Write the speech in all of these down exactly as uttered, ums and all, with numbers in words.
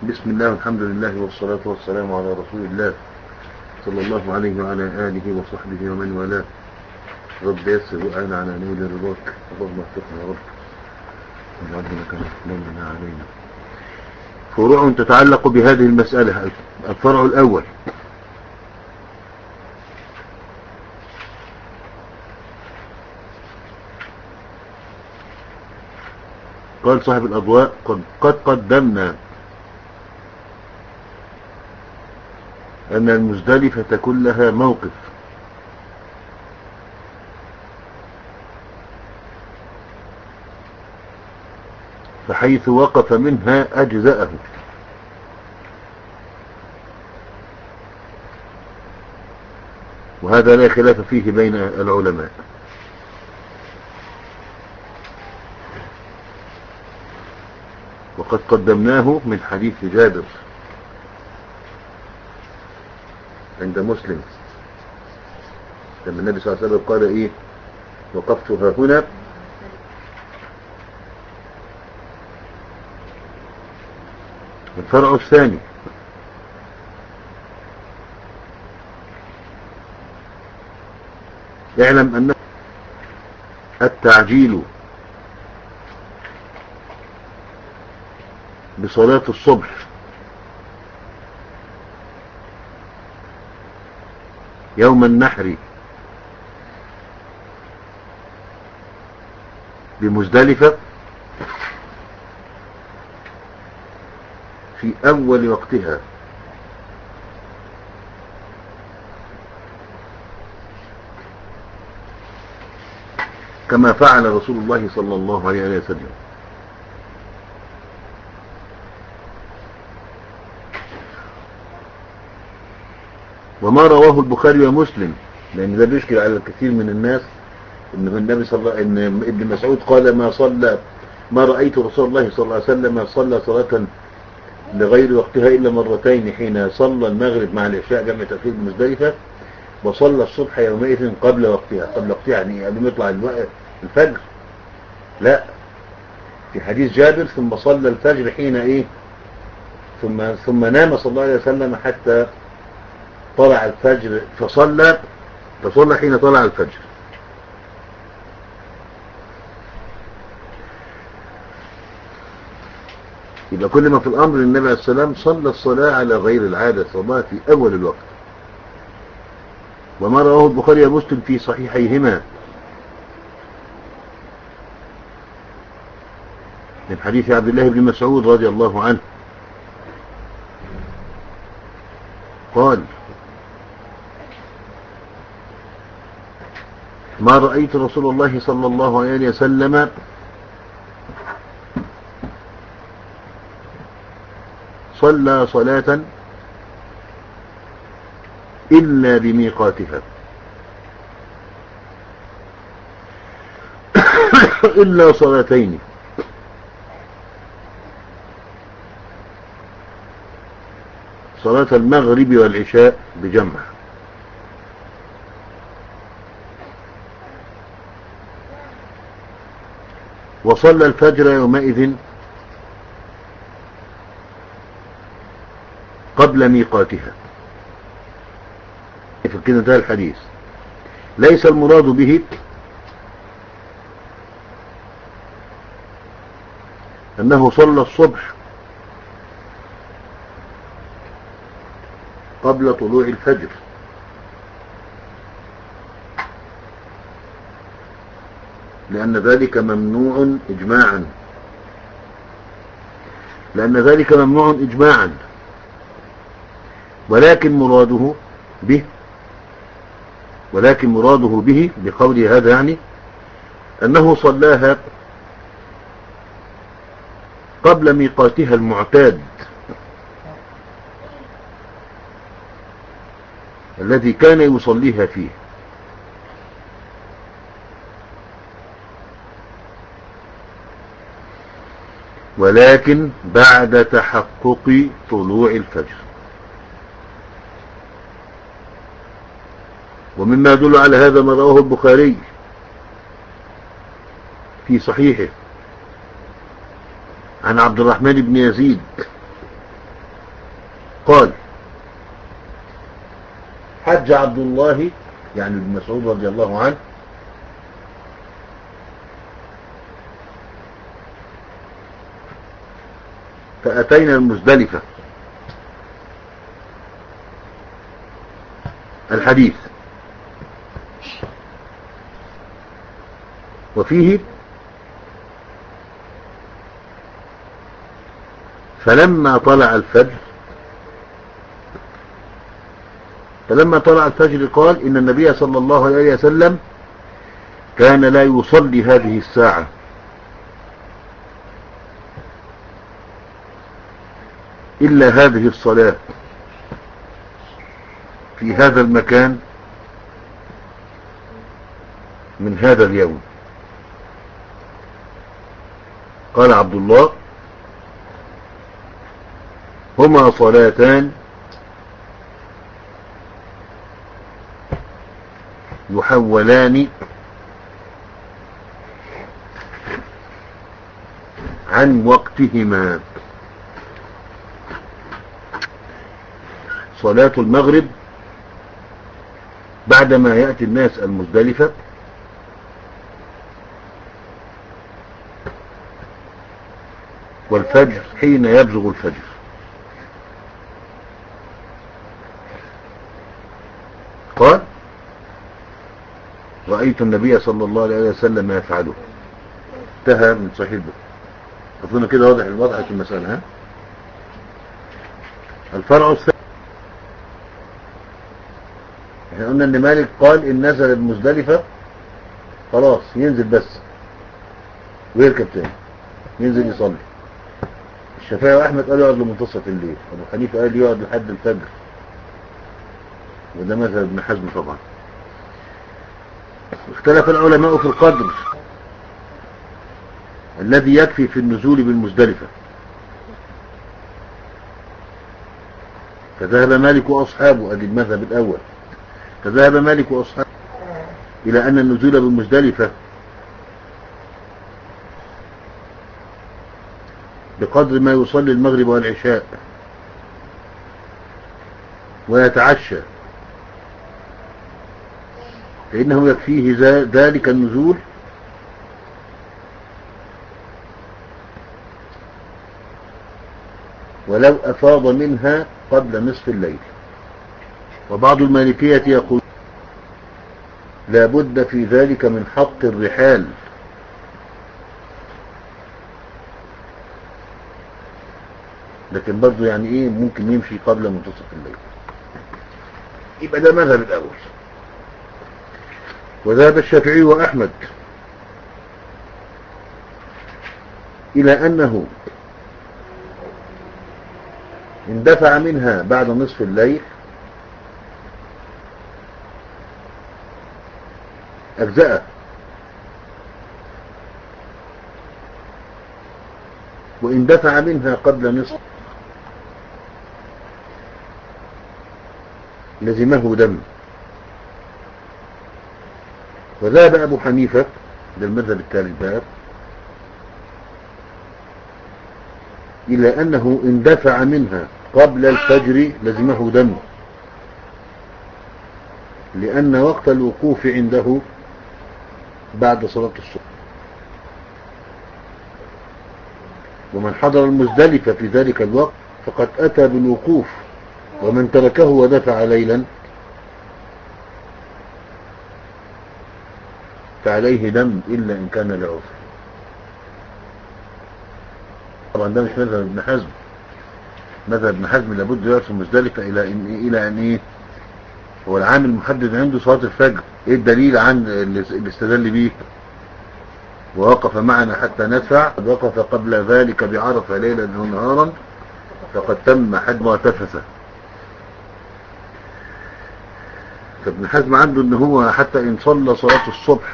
بسم الله والحمد لله والصلاة والسلام على رسول الله صلى الله عليه وعلى آله وصحبه ومن والاه. رب يسر وأعنا على نور رضاك، اللهم افتقنا يا رب ونعلمنا كما تمنى علينا. فروع تتعلق بهذه المسألة. الفرع الأول: قال صاحب الأضواء: قد, قد قدمنا أن المزدلفة كلها موقف، فحيث وقف منها أجزأه، وهذا لا خلاف فيه بين العلماء. وقد قدمناه من حديث جابر عند مسلم لما النبي صلى الله عليه وسلم قال ايه: وقفت ها هنا الفرع الثاني: اعلم أن التعجيل بصلاة الصبح يوم النحر بمزدلفة في أول وقتها كما فعل رسول الله صلى الله عليه وسلم. وما رواه البخاري ومسلم، لأن ده بيشكل على الكثير من الناس إن النبي صلى الله إن ابن مسعود قال: ما صلى ما رأيت رسول الله صلى الله عليه وسلم صلى صلاة لغير وقتها إلا مرتين، حين صلى المغرب مع العشاء جمع تأخير بمزدلفة، وصلى الصبح يومئذ قبل وقتها. قبل وقتها يعني قبل ما يطلع الفجر؟ لا، في حديث جابر: ثم صلى الفجر حين ايه ثم ثم نام صلى الله عليه وسلم حتى طلع الفجر، فصلى فصلى حين طلع الفجر. يبقى كل ما في الأمر النبي عليه السلام صلى الصلاة على غير العادة، صلاة في أول الوقت. وما رواه البخاري ومسلم في صحيحيهما من حديث عبد الله بن مسعود رضي الله عنه قال: ما رأيت رسول الله صلى الله عليه وسلم صلى صلاة إلا بميقاتها إلا صلاتين، صلاة المغرب والعشاء بجمع. وصلى الفجر يومئذ قبل ميقاتها. في كده انتهى الحديث. ليس المراد به أنه صلى الصبح قبل طلوع الفجر، لأن ذلك ممنوع إجماعا لأن ذلك ممنوع إجماعا ولكن مراده به ولكن مراده به بقول هذا يعني أنه صلاها قبل ميقاتها المعتاد الذي كان يصليها فيه، ولكن بعد تحقق طلوع الفجر. ومما يدل على هذا ما رواه البخاري في صحيحه عن عبد الرحمن بن يزيد قال حج عبد الله يعني ابن مسعود رضي الله عنه فأتينا المزدلفة. الحديث وفيه فلما طلع الفجر فلما طلع الفجر قال إن النبي صلى الله عليه وسلم كان لا يصلي هذه الساعة إلا هذه الصلاة في هذا المكان من هذا اليوم. قال عبد الله هما صلاتان يحولان عن وقتهما. صلاة المغرب بعدما يأتي الناس المزدلفة، والفجر حين يبزغ الفجر. قال رأيت النبي صلى الله عليه وسلم يفعله. انتهى من صحيح البخاري. أظن كده واضح الوضع في المسألة. ها الفرع الثاني، احنا قلنا ان مالك قال ان نزل المزدلفة خلاص ينزل بس ويركب تاني، ينزل يصلي. الشافعي واحمد قالوا يقعد لمنتصف الليل، ابو حنيفه قال يقعد لحد الفجر، وده مذهب ابن حزم طبعا. اختلف العلماء في القدر الذي يكفي في النزول بالمزدلفة، فذهب مالك واصحابه، ادي المذهب الاول، فذهب مالك واصحابه الى ان النزول بالمزدلفة بقدر ما يصلي المغرب والعشاء ويتعشى، فإنه يكفيه ذلك النزول ولو أفاض منها قبل نصف الليل. وبعض المالكية يقول لا بد في ذلك من حط الرحال، لكن برضو يعني ايه ممكن يمشي قبل منتصف الليل. يبقى ده مذهب الأول. وذهب الشافعي وأحمد إلى أنه اندفع منها بعد نصف الليل أجزاء، وإن دفع منها قبل نصف لزمه دم. وذهب أبو حنيفة للمذهب الثالث باب إلى أنه إن دفع منها قبل الفجر لزمه دم، لأن وقت الوقوف عنده بعد صلاة الصبح. ومن حضر المزدلفة في ذلك الوقت فقد أتى بالوقوف، ومن تركه ودفع ليلا فعليه دم إلا إن كان لعذر. طبعا ده مش مذهب ابن حزم. مذهب ابن حزم لابد يرسم مزدلفة إلى أن إلى أن إيه هو العامل المحدد عنده صلاة الفجر. إيه الدليل عن اللي استدل بيه؟ ووقف معنا حتى ندفع، وقف قبل ذلك بعرفة ليلا ونهارا فقد تم حد معتفسة. فابن حزم عنده ان هو حتى ان صلى صلاة الصبح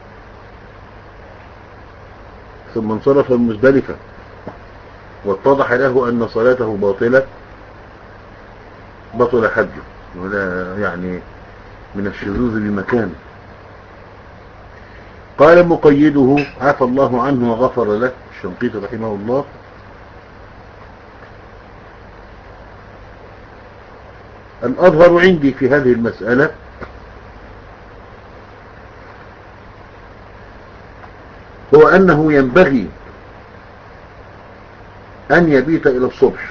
ثم انصرف المزدلفة واتضح له ان صلاته باطلة بطل حجه، ولا يعني من الشذوذ بمكان. قال مقيده عفى الله عنه وغفر له الشنقيطي رحمه الله الأظهر عندي في هذه المسألة هو أنه ينبغي أن يبيت إلى الصبح،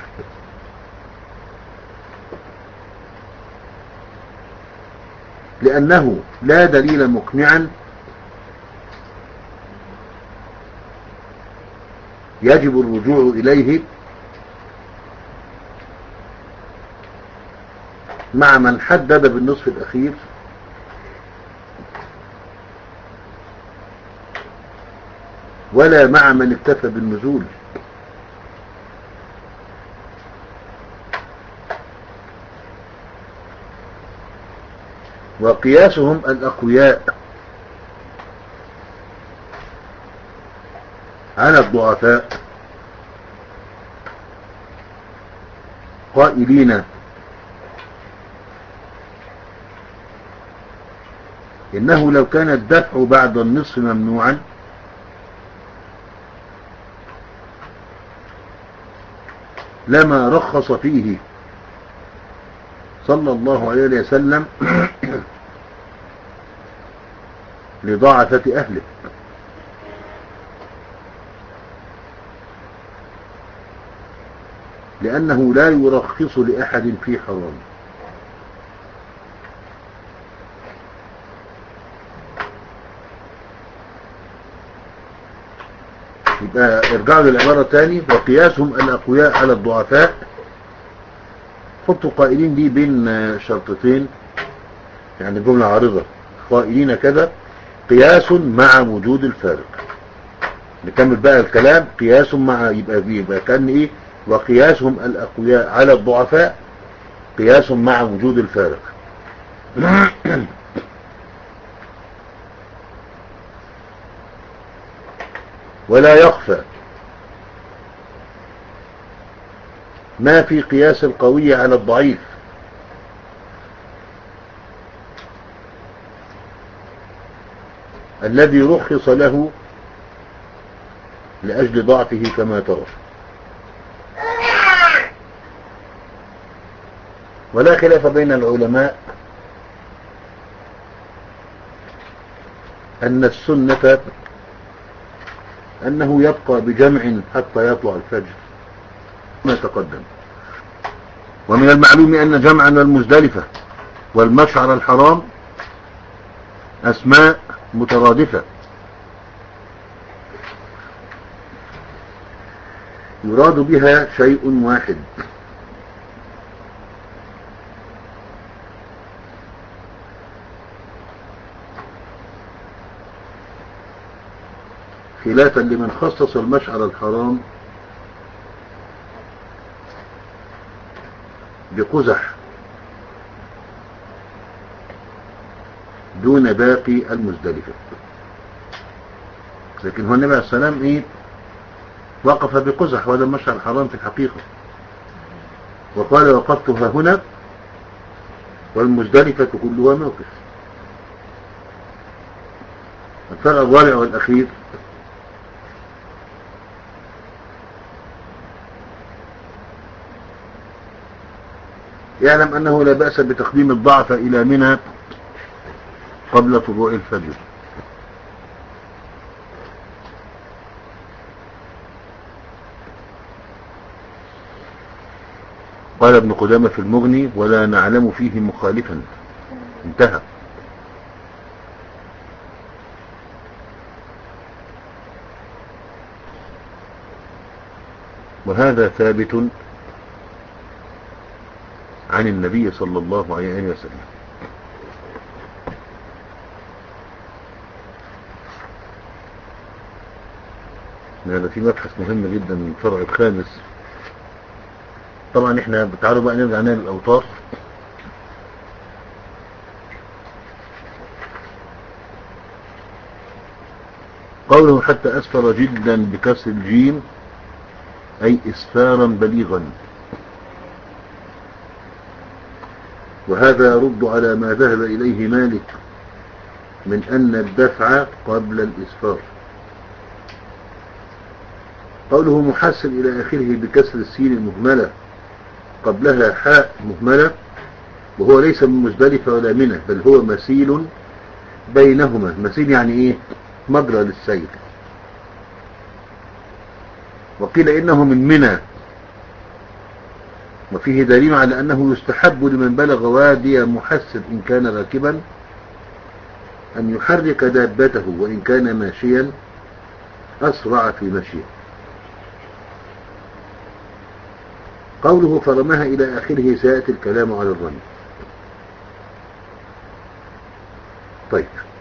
لأنه لا دليل مقنعا يجب الرجوع إليه مع من حدد بالنصف الأخير ولا مع من اكتفى بالنزول. وقياسهم الأقوياء على الضعفاء قائلين إنه لو كان الدفع بعد النصف ممنوعا لما رخص فيه صلى الله عليه وسلم لضعفة أهله، لأنه لا يرخص لأحد في حرام. يبقى ارجعوا للعبارة تاني، وقياسهم الأقوياء على الضعفاء، حطوا قائلين دي بين شرطتين، يعني جملة عارضة، قائلين كذا قياس مع وجود الفارق. نكمل بقى الكلام، قياس مع يبقى يبقى كان ايه، وقياسهم الأقوياء على الضعفاء قياس مع وجود الفارق. ولا يخفى ما في قياس القوي على الضعيف، الذي رخص له لأجل ضعفه كما ترى. ولا خلاف بين العلماء أن السنة أنه يبقى بجمع حتى يطلع الفجر ما تقدم. ومن المعلوم أن جمعا المزدلفة والمشعر الحرام أسماء مترادفة يراد بها شيء واحد، خلافا لمن خصص المشعر الحرام بقزح دون باقي المزدلفة. لكن هو النبي عليه السلام ايه وقف بقزح، وهذا المشعر الحرام في الحقيقة، وقال وقفتها هنا والمزدلفة كلها موقف. الفرع الرابع والأخير يعلم أنه لا بأس بتقديم الضعف إلى منى قبل طلوع الفجر. قال ابن قدامة في المغني ولا نعلم فيه مخالفا، انتهى. وهذا ثابت عن النبي صلى الله عليه وسلم. هذا في مبحث مهم جدا من الفرع الخامس. طبعا احنا تعالوا بقى نرجع نعمل الأوطار. قوله حتى أسفر جدا بكسر الجيم أي إسفارا بليغا، وهذا يرد على ما ذهب إليه مالك من أن الدفع قبل الإسفار. قوله محسن إلى آخره بكسر السين المهملة قبلها حاء مهملة وهو ليس من مزدلفة ولا منى، بل هو مسيل بينهما. مسيل يعني ايه؟ مجرى للسيل. وقيل انه من منى، وفيه دليل على انه يستحب لمن بلغ وادي محسب ان كان راكبا ان يحرك دابته، وان كان ماشيا اسرع في مشيه. قوله فرماها الى اخره سيأتي الكلام على الرمي. طيب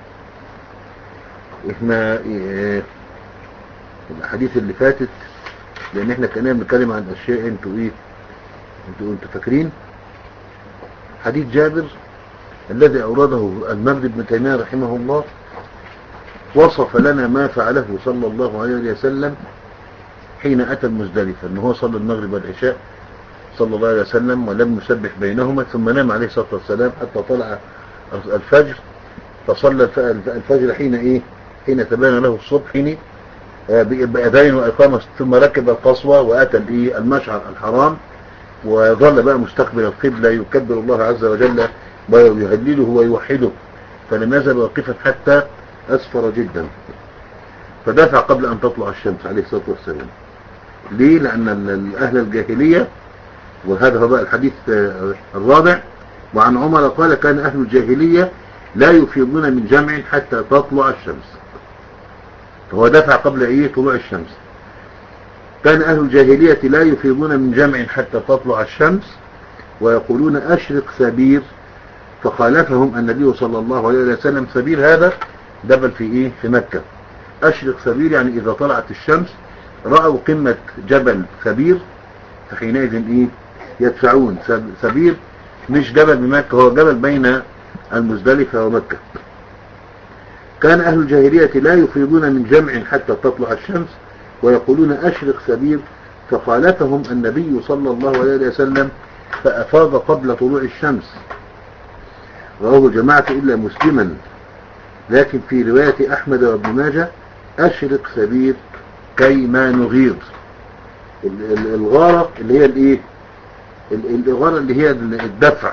احنا إيه الاحاديث اللي فاتت، لان احنا كنا بنتكلم عن اشياء انتوا ايه انتوا انتوا فاكرين. حديث جابر الذي اورده المجد بن تيمية رحمه الله وصف لنا ما فعله صلى الله عليه وسلم حين اتى المزدلفة، انه هو صلى المغرب والعشاء صلى الله عليه وسلم ولم يسبح بينهما، ثم نام عليه الصلاة والسلام حتى طلع الفجر، فصلى الفجر حين ايه حين تبين له الصبح، حين بأذان وإقامة، ثم ركب القصوى وأتى المشعر الحرام، وظل بقى مستقبل القبلة يكبر الله عز وجل ويهلله ويوحده، فلم يزل واقفا حتى أسفر جدا، فدافع قبل أن تطلع الشمس عليه الصلاة والسلام. ليه؟ لأن أهل الجاهلية، وهذا هو بقى الحديث الرابع، وعن عمر قال كان أهل الجاهلية لا يفيضون من جمع حتى تطلع الشمس، فهو دفع قبل ايه طلوع الشمس. كان اهل الجاهلية لا يفيضون من جمع حتى تطلع الشمس ويقولون اشرق سبير، فخالفهم النبي صلى الله عليه وسلم. سبير هذا جبل في ايه في مكة. اشرق سبير يعني اذا طلعت الشمس رأوا قمة جبل سبير فحينئذ ايه يدفعون. سبير مش جبل بمكة، هو جبل بين المزدلفة ومكة. كان أهل الجاهلية لا يفيضون من جمع حتى تطلع الشمس ويقولون أشرق سبيل، فخالفهم النبي صلى الله عليه وسلم فأفاض قبل طلوع الشمس. رواه جماعة إلا مسلما، لكن في رواية أحمد وابن ماجه أشرق سبيل كيما نغير. الغارة اللي هي الايه الغارة اللي هي الدفع،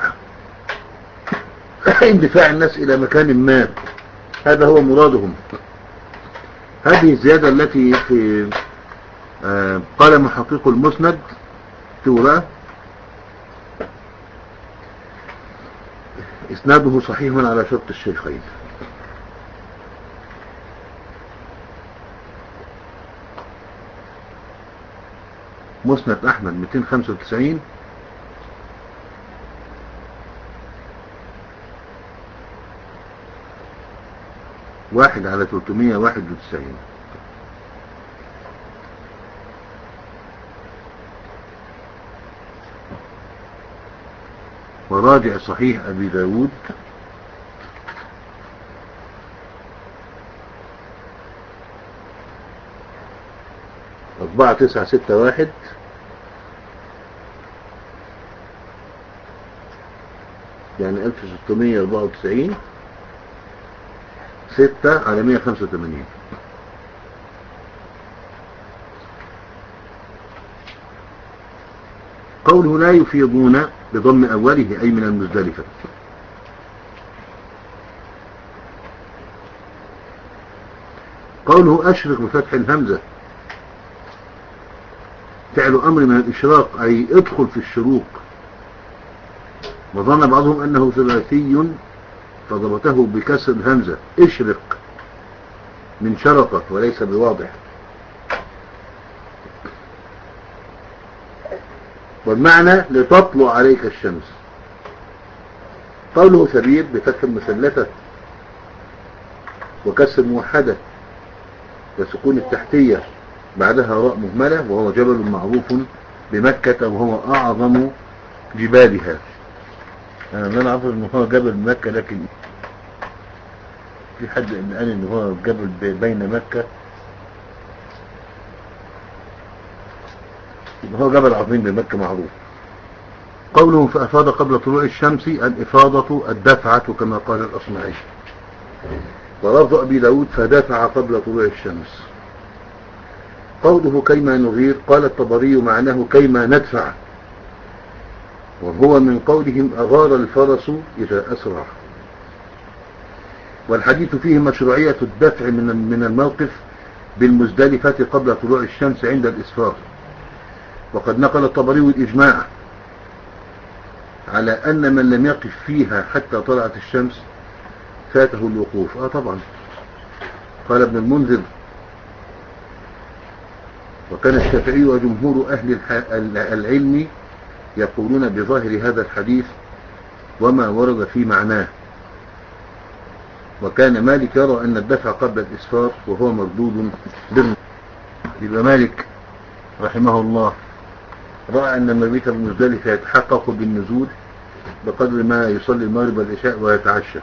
اندفاع الناس إلى مكان ما، هذا هو مرادهم. هذه الزيادة التي في آه قال محقق المسند توراه اسناده صحيح على شرط الشيخين. مسند احمد مئتين وخمسة وتسعين، واحد على ثلاثمائة وواحد وتسعين. وراجع صحيح أبي داود أربعة تسعة ستة واحد، يعني ألف وستمائة وأربعة وتسعين، ستة على مئة وخمسة وثمانين. قوله لا يفيضون بضم أوله أي من المزدلفة. قوله أشرق بفتح الهمزة فعل أمر من الإشراق أي ادخل في الشروق، وظن بعضهم أنه ثلاثي فضبطه بكسر الهمزة اشرق من شرقة وليس بواضح. والمعنى لتطلع عليك الشمس. قوله سبيل بفتح المثلثة وكسر موحدة وسكون التحتية بعدها راء مهملة، وهو جبل معروف بمكة وهو أعظم جبالها. أنا لا أعرف أنه هو جبل مكة، لكن في حد قال أنه هو جبل بين مكة، هو جبل عظيم بمكة معروف. قوله فأفاض قبل طلوع الشمس الإفاضة الدفعة كما قال الأصمعي. ولفظ أبي داود فدفع قبل طلوع الشمس. قوله كيما نغير قال الطبري معناه كيما ندفع، وهو من قولهم أغار الفرس إذا أسرع. والحديث فيه مشروعية الدفع من الموقف بالمزدلفة قبل طلوع الشمس عند الإسفار. وقد نقل الطبري الإجماع على أن من لم يقف فيها حتى طلعت الشمس فاته الوقوف. آه طبعا قال ابن المنذر: وكان الشافعي وجمهور أهل العلم يقولون بظاهر هذا الحديث وما ورد في معناه. وكان مالك يرى أن الدفع قبل الإسفار وهو مردود بالنسبة. يبقى مالك رحمه الله رأى أن المبيت بالمزدلفة يتحقق بالنزول بقدر ما يصلي المغرب والعشاء ويتعشى.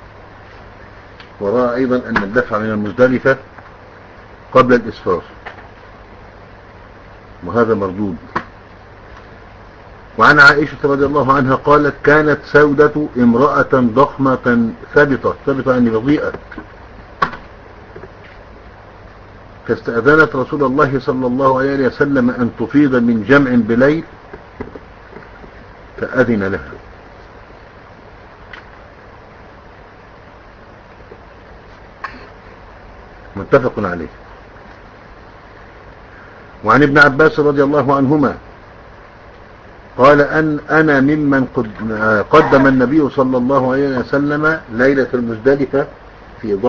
ورأى أيضا أن الدفع من المزدلفة قبل الإسفار وهذا مردود. وعن عائشة رضي الله عنها قالت: كانت سودة امرأة ضخمة ثابتة ثابتة يعني بضيئة، فاستأذنت رسول الله صلى الله عليه وسلم أن تفيض من جمع بليل فأذن لها. متفق عليه. وعن ابن عباس رضي الله عنهما قال: أن أنا ممن قدم النبي صلى الله عليه وسلم ليلة المزدلفة في ضحى.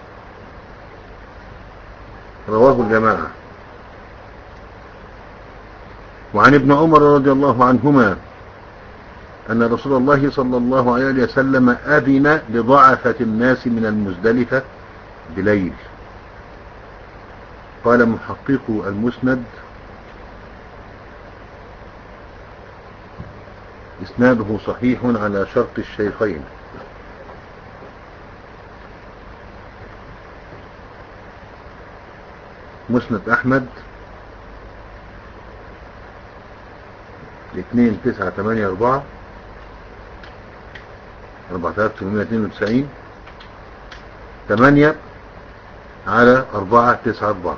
رواه الجماعة. وعن ابن عمر رضي الله عنهما أن رسول الله صلى الله عليه وسلم أذن لضعفة الناس من المزدلفة بليل. قال محقق المسند: إسناده صحيح على شرط الشيخين. مسند أحمد اثنين تسعة ثمانية أربعة أربعة آلاف وثمانمائة واثنين وتسعين ثمانية على أربعة تسعة أربعة.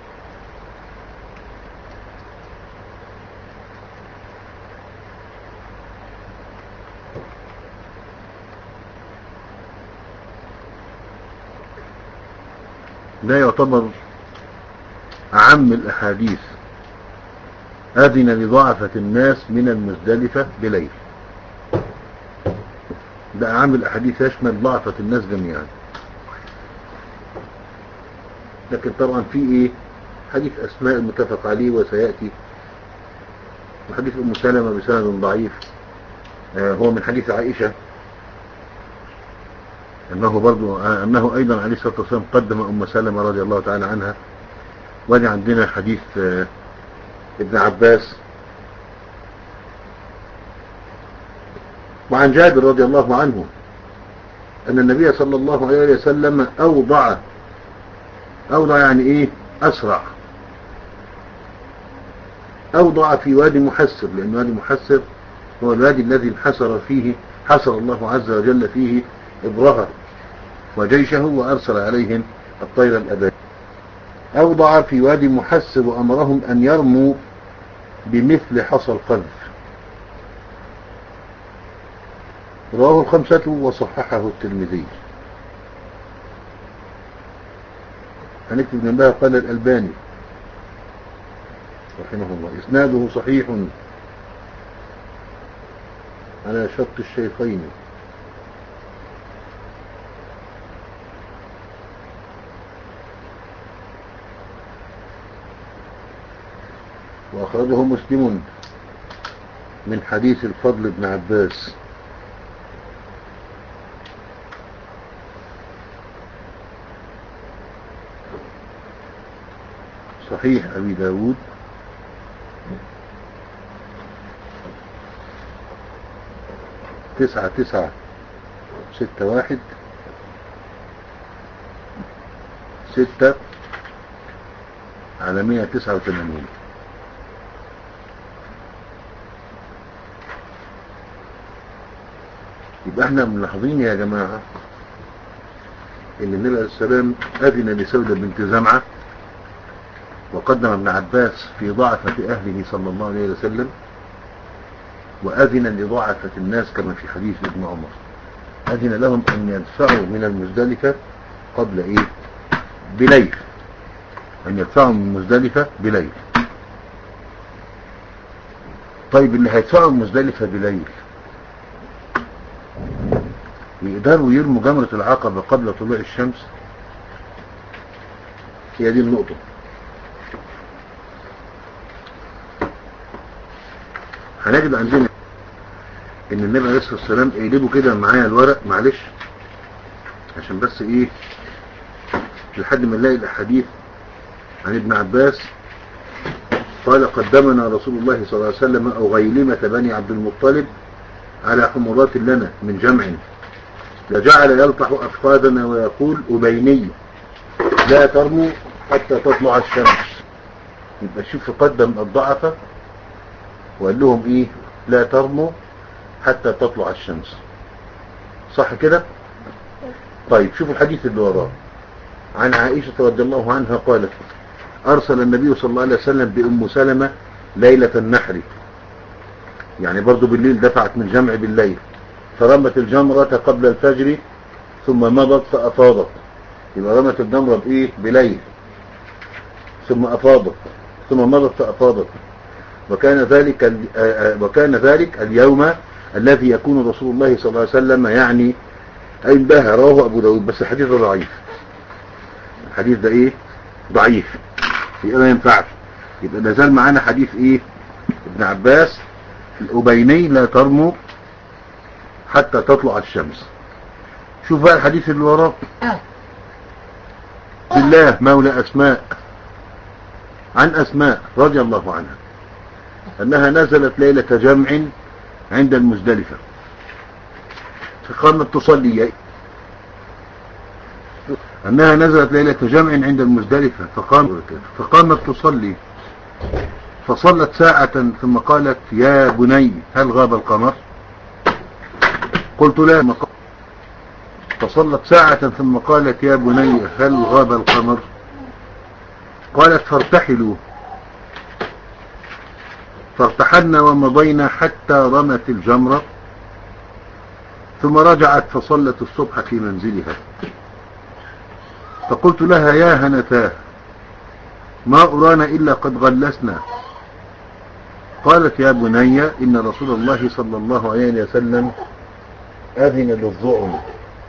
لا يعتبر أعم الأحاديث أذن لضعفة الناس من المزدلفة بليل. ده أعم الأحاديث يشمل ضعفة الناس جميعا. لكن طبعا في إيه حديث أسماء المتفق عليه وسيأتي، وحديث أم سلمة بسند ضعيف آه هو من حديث عائشة أنه برضو آه أنه أيضا عليه الصلاة والسلام قدم أم سلمة رضي الله تعالى عنها. ودي عندنا حديث آه ابن عباس. وعن جابر رضي الله عنه أن النبي صلى الله عليه وسلم أوضع أوضع يعني إيه أسرع أوضع في وادي محسر، لأن وادي محسر هو الوادي الذي انحسر فيه حسر الله عز وجل فيه إبرهة وجيشه وأرسل عليهم الطير الأبابيل. أوضع في وادي محسر وأمرهم أن يرموا بمثل حصى القذف. رواه الخمسة وصححه الترمذي. هنكتب جنبها قال الألباني رحمه الله: إسناده صحيح على شرط الشيخين. وأخرجه مسلم من حديث الفضل بن عباس. صحيح أبي داود تسعة تسعة ستة واحد ستة على مئة تسعة وثمانين. يبقى احنا ملاحظين يا جماعة ان النبي عليه السلام أذن لسودة بنت زمعة، وقدم ابن عباس في ضعفة أهله صلى الله عليه وسلم، وأذن لضعفة الناس كما في حديث ابن عمر، أذن لهم أن يدفعوا من المزدلفة قبل إيه؟ بليل، أن يدفعوا من المزدلفة بليل. طيب اللي هيدفعوا المزدلفة بليل يقدروا يرموا جمرة العقبة قبل طلوع الشمس؟ هي دي النقطة. هنجد عندنا ان النبي عليه الصلاة والسلام اقلبوا كده معايا الورق معلش عشان بس ايه لحد ما نلاقي الاحاديث عن ابن عباس قال قدمنا رسول الله صلى الله عليه وسلم أغيلمة بني عبد المطلب على حمرات لنا من جمع، لجعل يلطح أفخاذنا ويقول أبيني لا ترموا حتى تطلع الشمس. يبقى شوف قدم الضعفة وقال لهم ايه؟ لا ترموا حتى تطلع الشمس، صح كده؟ طيب شوفوا الحديث اللي وراه. عن عائشة رضي الله عنها قالت أرسل النبي صلى الله عليه وسلم بأم سلمة ليلة النحر، يعني برضو بالليل دفعت من جمع بالليل، فرمت الجمرة قبل الفجر ثم مضت فأفاضت. يبقى رمت الجمرة بإيه؟ بليل، ثم أفاضت، ثم مضت فأفاضت. وكان ذلك وكان ذلك اليوم الذي يكون رسول الله صلى الله عليه وسلم يعني أي بها. رواه أبو داود، بس الحديث ده ضعيف. الحديث ده إيه؟ ضعيف، يبقى ما ينفعش. يبقى لازال معانا حديث إيه؟ ابن عباس الأبيني لا ترموا حتى تطلع الشمس. شوف بقى الحديث اللي وراه. بالله مولى أسماء، عن أسماء رضي الله عنها أنها نزلت ليلة جمع عند المزدلفة فقامت تصلي. أنها نزلت ليلة جمع عند المزدلفة فقام فقامت تصلي فصلت ساعة ثم قالت يا بني هل غاب القمر؟ قلت لا. فصلت ساعة ثم قالت يا بني هل غاب القمر؟ قالت فارتحلوا، فارتحلنا ومضينا حتى رمت الجمرة، ثم رجعت فصلت الصبح في منزلها. فقلت لها يا هنتاه ما أرانا إلا قد غلسنا. قالت يا بني إن رسول الله صلى الله عليه وسلم أذن للظعن.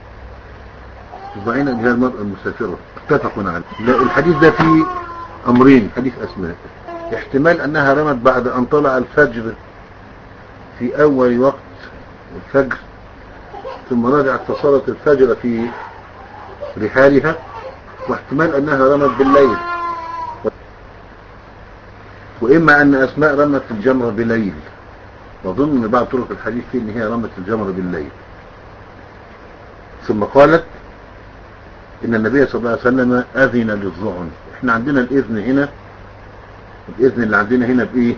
الظعن هي المرأة المسافرة، اتفق عليه. الحديث ده فيه أمرين. حديث أسماء احتمال أنها رمت بعد أن طلع الفجر في أول وقت الفجر، ثم رجعت فصلت الفجر في رحالها، واحتمال أنها رمت بالليل، وإما أن أسماء رمت الجمرة بالليل. وظن أن بعض طرق الحديث فيه أن هي رمت الجمرة بالليل. ثم قالت إن النبي صلى الله عليه وسلم أذن للظعن. احنا عندنا الإذن هنا، الإذن اللي عندنا هنا بإيه؟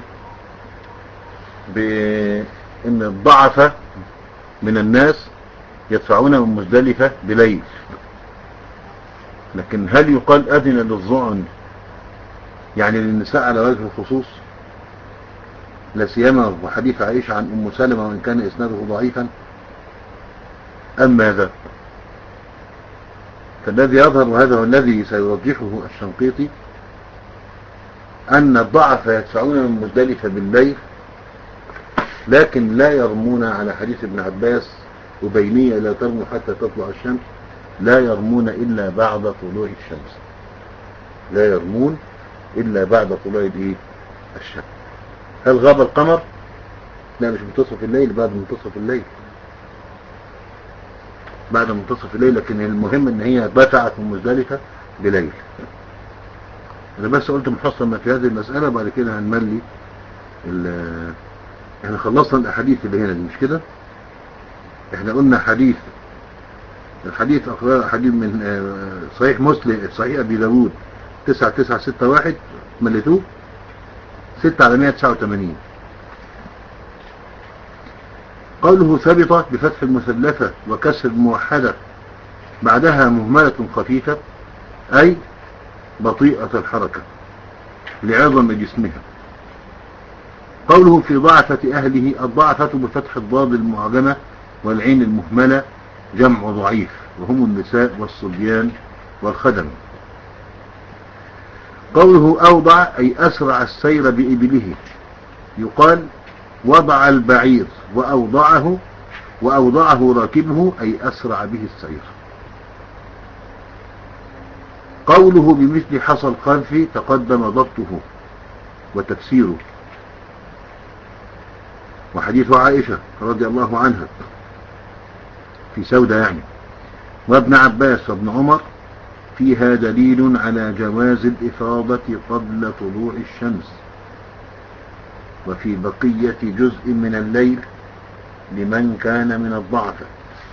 بإن الضعفة من الناس يدفعون من مزدلفة بليل. لكن هل يقال أذن للظعن يعني للنساء على وجه الخصوص؟ لا سيما وحديث عائشة عن أم سلمة وإن كان إسناده ضعيفا، أم ماذا؟ فالذي يظهر، وهذا هو الذي سيوضحه الشنقيطي، أن الضعف يدفعون من مزدلفة بالليل، لكن لا يرمون على حديث ابن عباس أبينية لا ترموا حتى تطلع الشمس، لا يرمون إلا بعد طلوع الشمس، لا يرمون إلا بعد طلوع الشمس. هل غاب القمر؟ لا، مش منتصف الليل، بعد منتصف الليل، بعد منتصف الليل. لكن المهم ان هي دفعت من مزدلفة بليل. انا بس قلت محصل ما في هذه المسألة، بعد كده هنملي احنا خلصنا الاحاديث اللي هنا دي، مش كده؟ احنا قلنا حديث الحديث اخبار حديث من صحيح مسلم، صحيح ابي داود تسعة تسعة ستة واحد، مليتوه ستة على مئة تسعة وثمانين. قوله ثبت بفتح المثلثة وكسر الموحدة بعدها مهملة خفيفة، أي بطيئة الحركة لعظم جسمها. قوله في ضعفة أهله، الضعفة بفتح الضاد المعجمة والعين المهملة جمع ضعيف، وهم النساء والصبيان والخدم. قوله أوضع أي أسرع السير بإبله، يقال وضع البعير وأوضعه وأوضعه راكبه أي أسرع به السير. قوله بمثل حصى الخلف تقدم ضبطه وتفسيره، وحديث عائشة رضي الله عنها في سودة يعني، وابن عباس وابن عمر فيها دليل على جواز الإفاضة قبل طلوع الشمس وفي بقية جزء من الليل لمن كان من الضعف.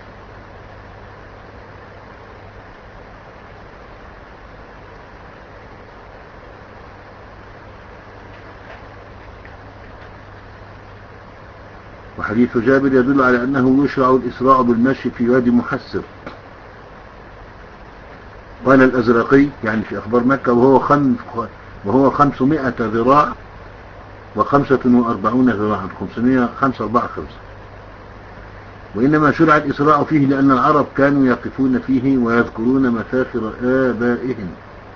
وحديث جابر يدل على أنه يشرع الإسراع بالمشي في وادي محسر. قال الأزرقي يعني في أخبار مكة وهو خمس وهو خمسمائة ذراع وخمسة وأربعون ذراعا، خمسمائة خمسة أربعة خمسة. وإنما شرع الإسراع فيه لأن العرب كانوا يقفون فيه ويذكرون مفاخر آبائهم،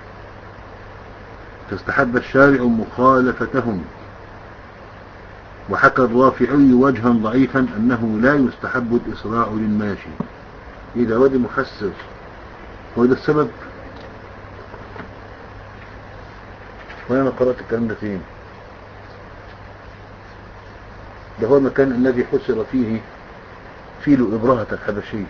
فاستحب الشارع مخالفتهم. وحكى الرافعي وجها ضعيفا أنه لا يستحب الإسراع للماشي إذا وادي محسر. وإذا السبب، وأنا قرأت الكلام ده فين؟ ده هو المكان الذي حسر فيه فيل إبرهة الحبشي.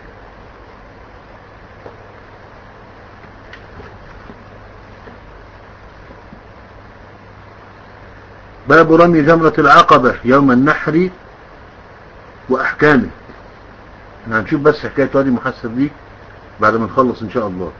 باب رمي جمرة العقبة يوم النحر وأحكامه. احنا هنشوف بس حكاية وادي محسر دي بعد ما نخلص إن شاء الله.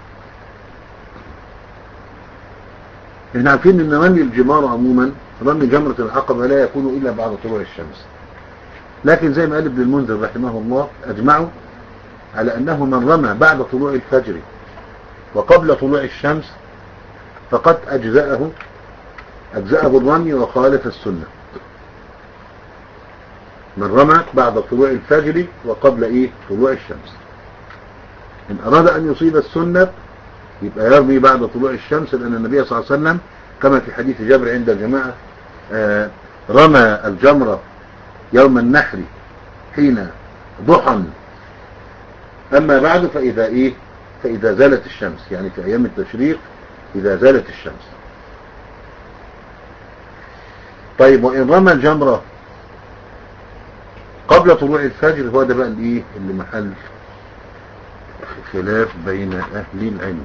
احنا عارفين ان رمي الجمار عموما، رمي جمرة العقبة لا يكون إلا بعد طلوع الشمس، لكن زي ما قال ابن المنذر رحمه الله أجمعوا على أنه من رمى بعد طلوع الفجر وقبل طلوع الشمس فقد أجزأه أجزأه الرمي وخالف السنة. من رمى بعد طلوع الفجر وقبل إيه طلوع الشمس، إن أراد أن يصيب السنة يبقى يرمي بعد طلوع الشمس، لأن النبي صلى الله عليه وسلم كما في حديث جابر عند الجماعة آه رمى الجمرة يوم النحر حين ضحى، أما بعد فإذا إيه فإذا زالت الشمس، يعني في أيام التشريق إذا زالت الشمس. طيب وإن رمى الجمرة قبل طلوع الفجر هو ده بقى الإيه اللي محل خلاف بين أهل العلم.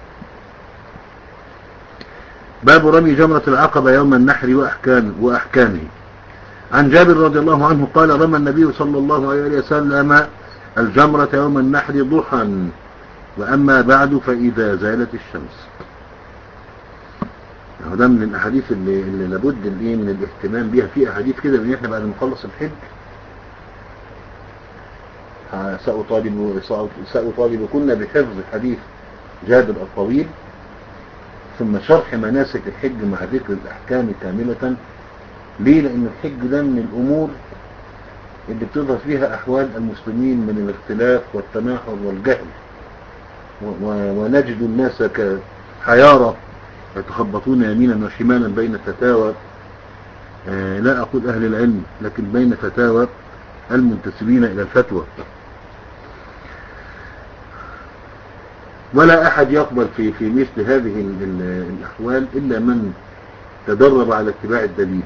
باب رمي جمرة العقبة يوم النحر وأحكام وأحكامه. عن جابر رضي الله عنه قال رمى النبي صلى الله عليه وسلم الجمرة يوم النحر ضحى وأما بعد فإذا زالت الشمس. هذا من الأحاديث اللي, اللي لابد اللي من الاهتمام بها. في أحاديث كده من إحنا بعد ما نخلص الحج سأطالب سأطالبكن بحفظ حديث جابر الطويل ثم شرح مناسك الحج مع ذكر الأحكام كاملة. ليه؟ لأن الحج ده من الأمور اللي بتظهر فيها أحوال المسلمين من الاختلاف والتناحر والجهل، ونجد الناس كحيارى يتخبطون يمينا وشمالا بين فتاوى، لا أقول أهل العلم، لكن بين فتاوى المنتسبين إلى الفتوى. ولا أحد يقبل في في مثل هذه الأحوال إلا من تدرب على اتباع الدليل.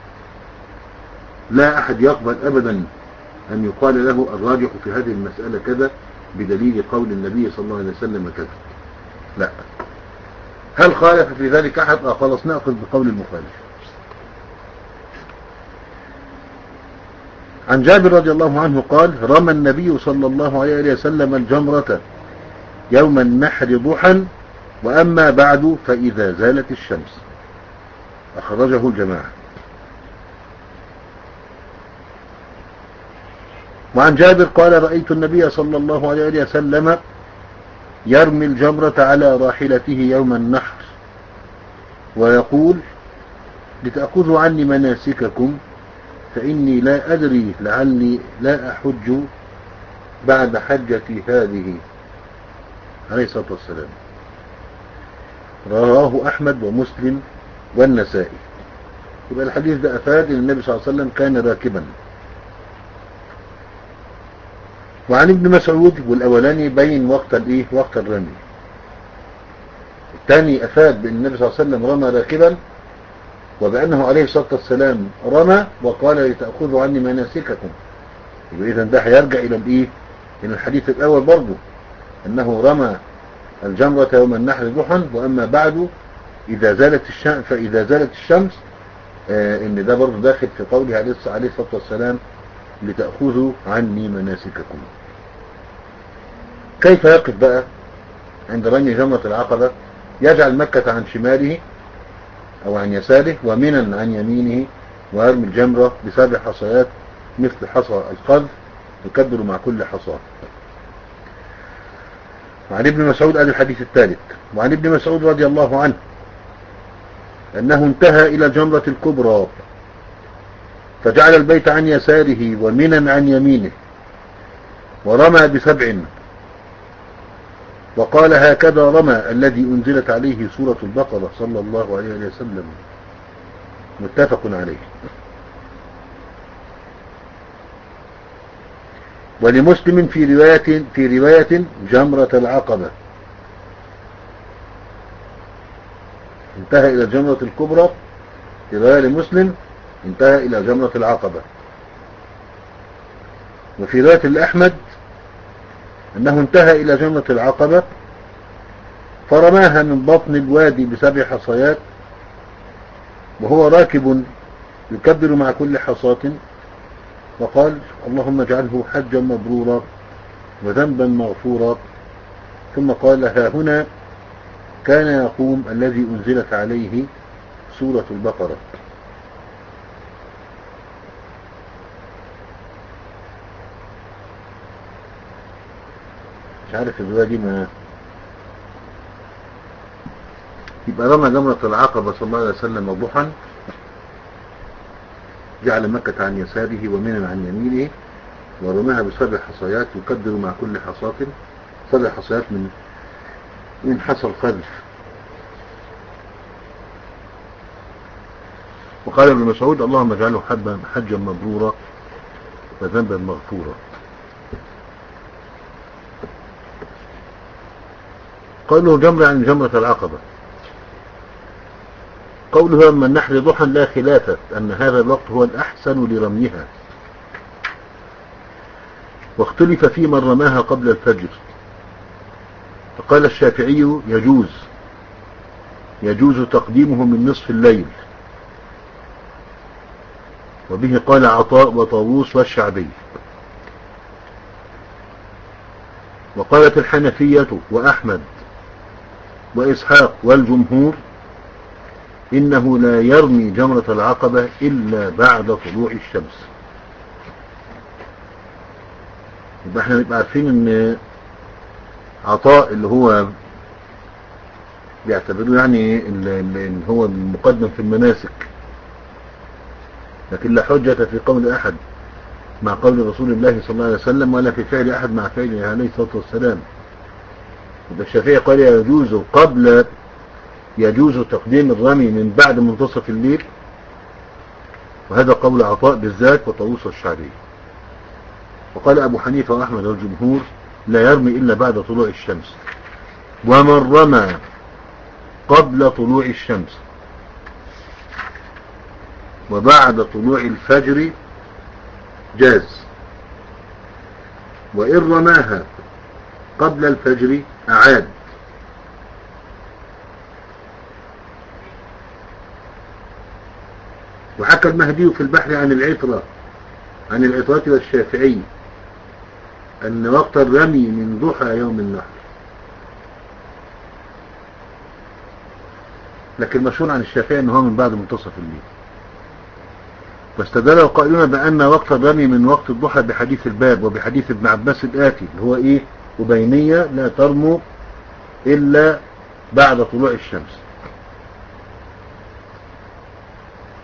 لا أحد يقبل أبدا أن يقال له الراجح في هذه المسألة كذا بدليل قول النبي صلى الله عليه وسلم كذا. لا. هل خالف في ذلك أحد؟ آه خلاص نأخذ بقول المخالف. عن جابر رضي الله عنه قال رمى النبي صلى الله عليه وسلم الجمرة يوم النحر ضحى وأما بعد فإذا زالت الشمس. أخرجه الجماعة. وعن جابر قال رأيت النبي صلى الله عليه وسلم يرمي الجمرة على راحلته يوم النحر ويقول لتأخذوا عني مناسككم فإني لا أدري لعلي لا أحج بعد حجتي هذه عليه الصلاة والسلام. رواه أحمد ومسلم والنسائي. يبقى الحديث ده أفاد أن النبي صلى الله عليه وسلم كان راكبا. وعن ابن مسعود، والأولاني بين وقت الإيه وقت الرمي، الثاني أفاد بأن النبي صلى الله عليه وسلم رمى راكبا، وبأنه عليه الصلاة والسلام رمى وقال لتأخذوا عني مناسككم. يبقى إذن ده هيرجع إلى الإيه إلى الحديث الأول برضه، أنه رمى الجمرة يوم النحر ضحى، وأما بعد إذا زالت الشمس فإذا زالت الشمس آه إن ده برضه داخل في قوله عليه الصلاة والسلام لتأخذوا عني مناسككم. كيف يقف بقى عند رمي جمرة العقبة؟ يجعل مكة عن شماله أو عن يساره، ومنا عن يمينه، ويرمي الجمرة بسبع حصيات مثل حصى القذف يكبر مع كل حصى. وعن ابن مسعود هذا الحديث الثالث. وعن ابن مسعود رضي الله عنه أنه انتهى إلى الجمرة الكبرى فجعل البيت عن يساره ومنا عن يمينه ورمى بسبع، وقال هكذا رمى الذي أنزلت عليه سورة البقرة صلى الله عليه وسلم. متفق عليه. ولمسلم في رواية في رواية جمرة العقبة، انتهى إلى الجمرة الكبرى. في رواية لمسلم انتهى إلى جمرة العقبة. وفي رواية الأحمد أنه انتهى إلى جمرة العقبة فرماها من بطن الوادي بسبع حصيات وهو راكب يكبر مع كل حصاة، وقال اللهم اجعله حجا مبرورا وذنبا مغفورا. ثم قال ها هنا كان يقوم الذي أنزلت عليه سورة البقرة. مش عارف الرواية دي ما يبقى رمى جمرة العقبة صلى الله عليه وسلم ضحى، جعل مكة عن يساره ومنا عن يمينه ورماها بسبع حصيات يكبر مع كل حصاة سبع حصيات من من حصى القذف. وقال ابن مسعود اللهم اجعله حجا مبرورا وذنبا مغفورا. قوله جمرة عن جمرة العقبة. قوله أما النحر ضحى لا خلاف أن هذا الوقت هو الأحسن لرميها، واختلف في من رماها قبل الفجر، فقال الشافعي يجوز يجوز تقديمه من نصف الليل، وبه قال عطاء وطاووس والشعبي. وقالت الحنفية وأحمد وإسحاق والجمهور إنه لا يرمي جمرة العقبة إلا بعد طلوع الشمس. يبقى احنا نبقى عارفين ان عطاء اللي هو بيعتبروه يعني اللي هو المقدم في المناسك، لكن لا حجة في قول أحد مع قول رسول الله صلى الله عليه وسلم ولا في فعل أحد مع فعله عليه الصلاة والسلام. يبقى الشافعي قال يجوز قبل يجوز تقديم الرمي من بعد منتصف الليل، وهذا قول عطاء بالذات وطاووس والشعبي. وقال أبو حنيفة وأحمد والجمهور لا يرمي إلا بعد طلوع الشمس، ومن رمى قبل طلوع الشمس وبعد طلوع الفجر جاز، وإن رماها قبل الفجر أعاد. وحكى المهدي في البحر عن العطرة عن العطرة والشافعي أن وقت الرمي من ضحى يوم النحر، لكن مشهور عن الشافعي أنه من بعد منتصف الليل. واستدل القائلون بأن وقت الرمي من وقت الضحى بحديث الباب وبحديث ابن عباس الآتي اللي هو إيه وبينية لا ترموا إلا بعد طلوع الشمس.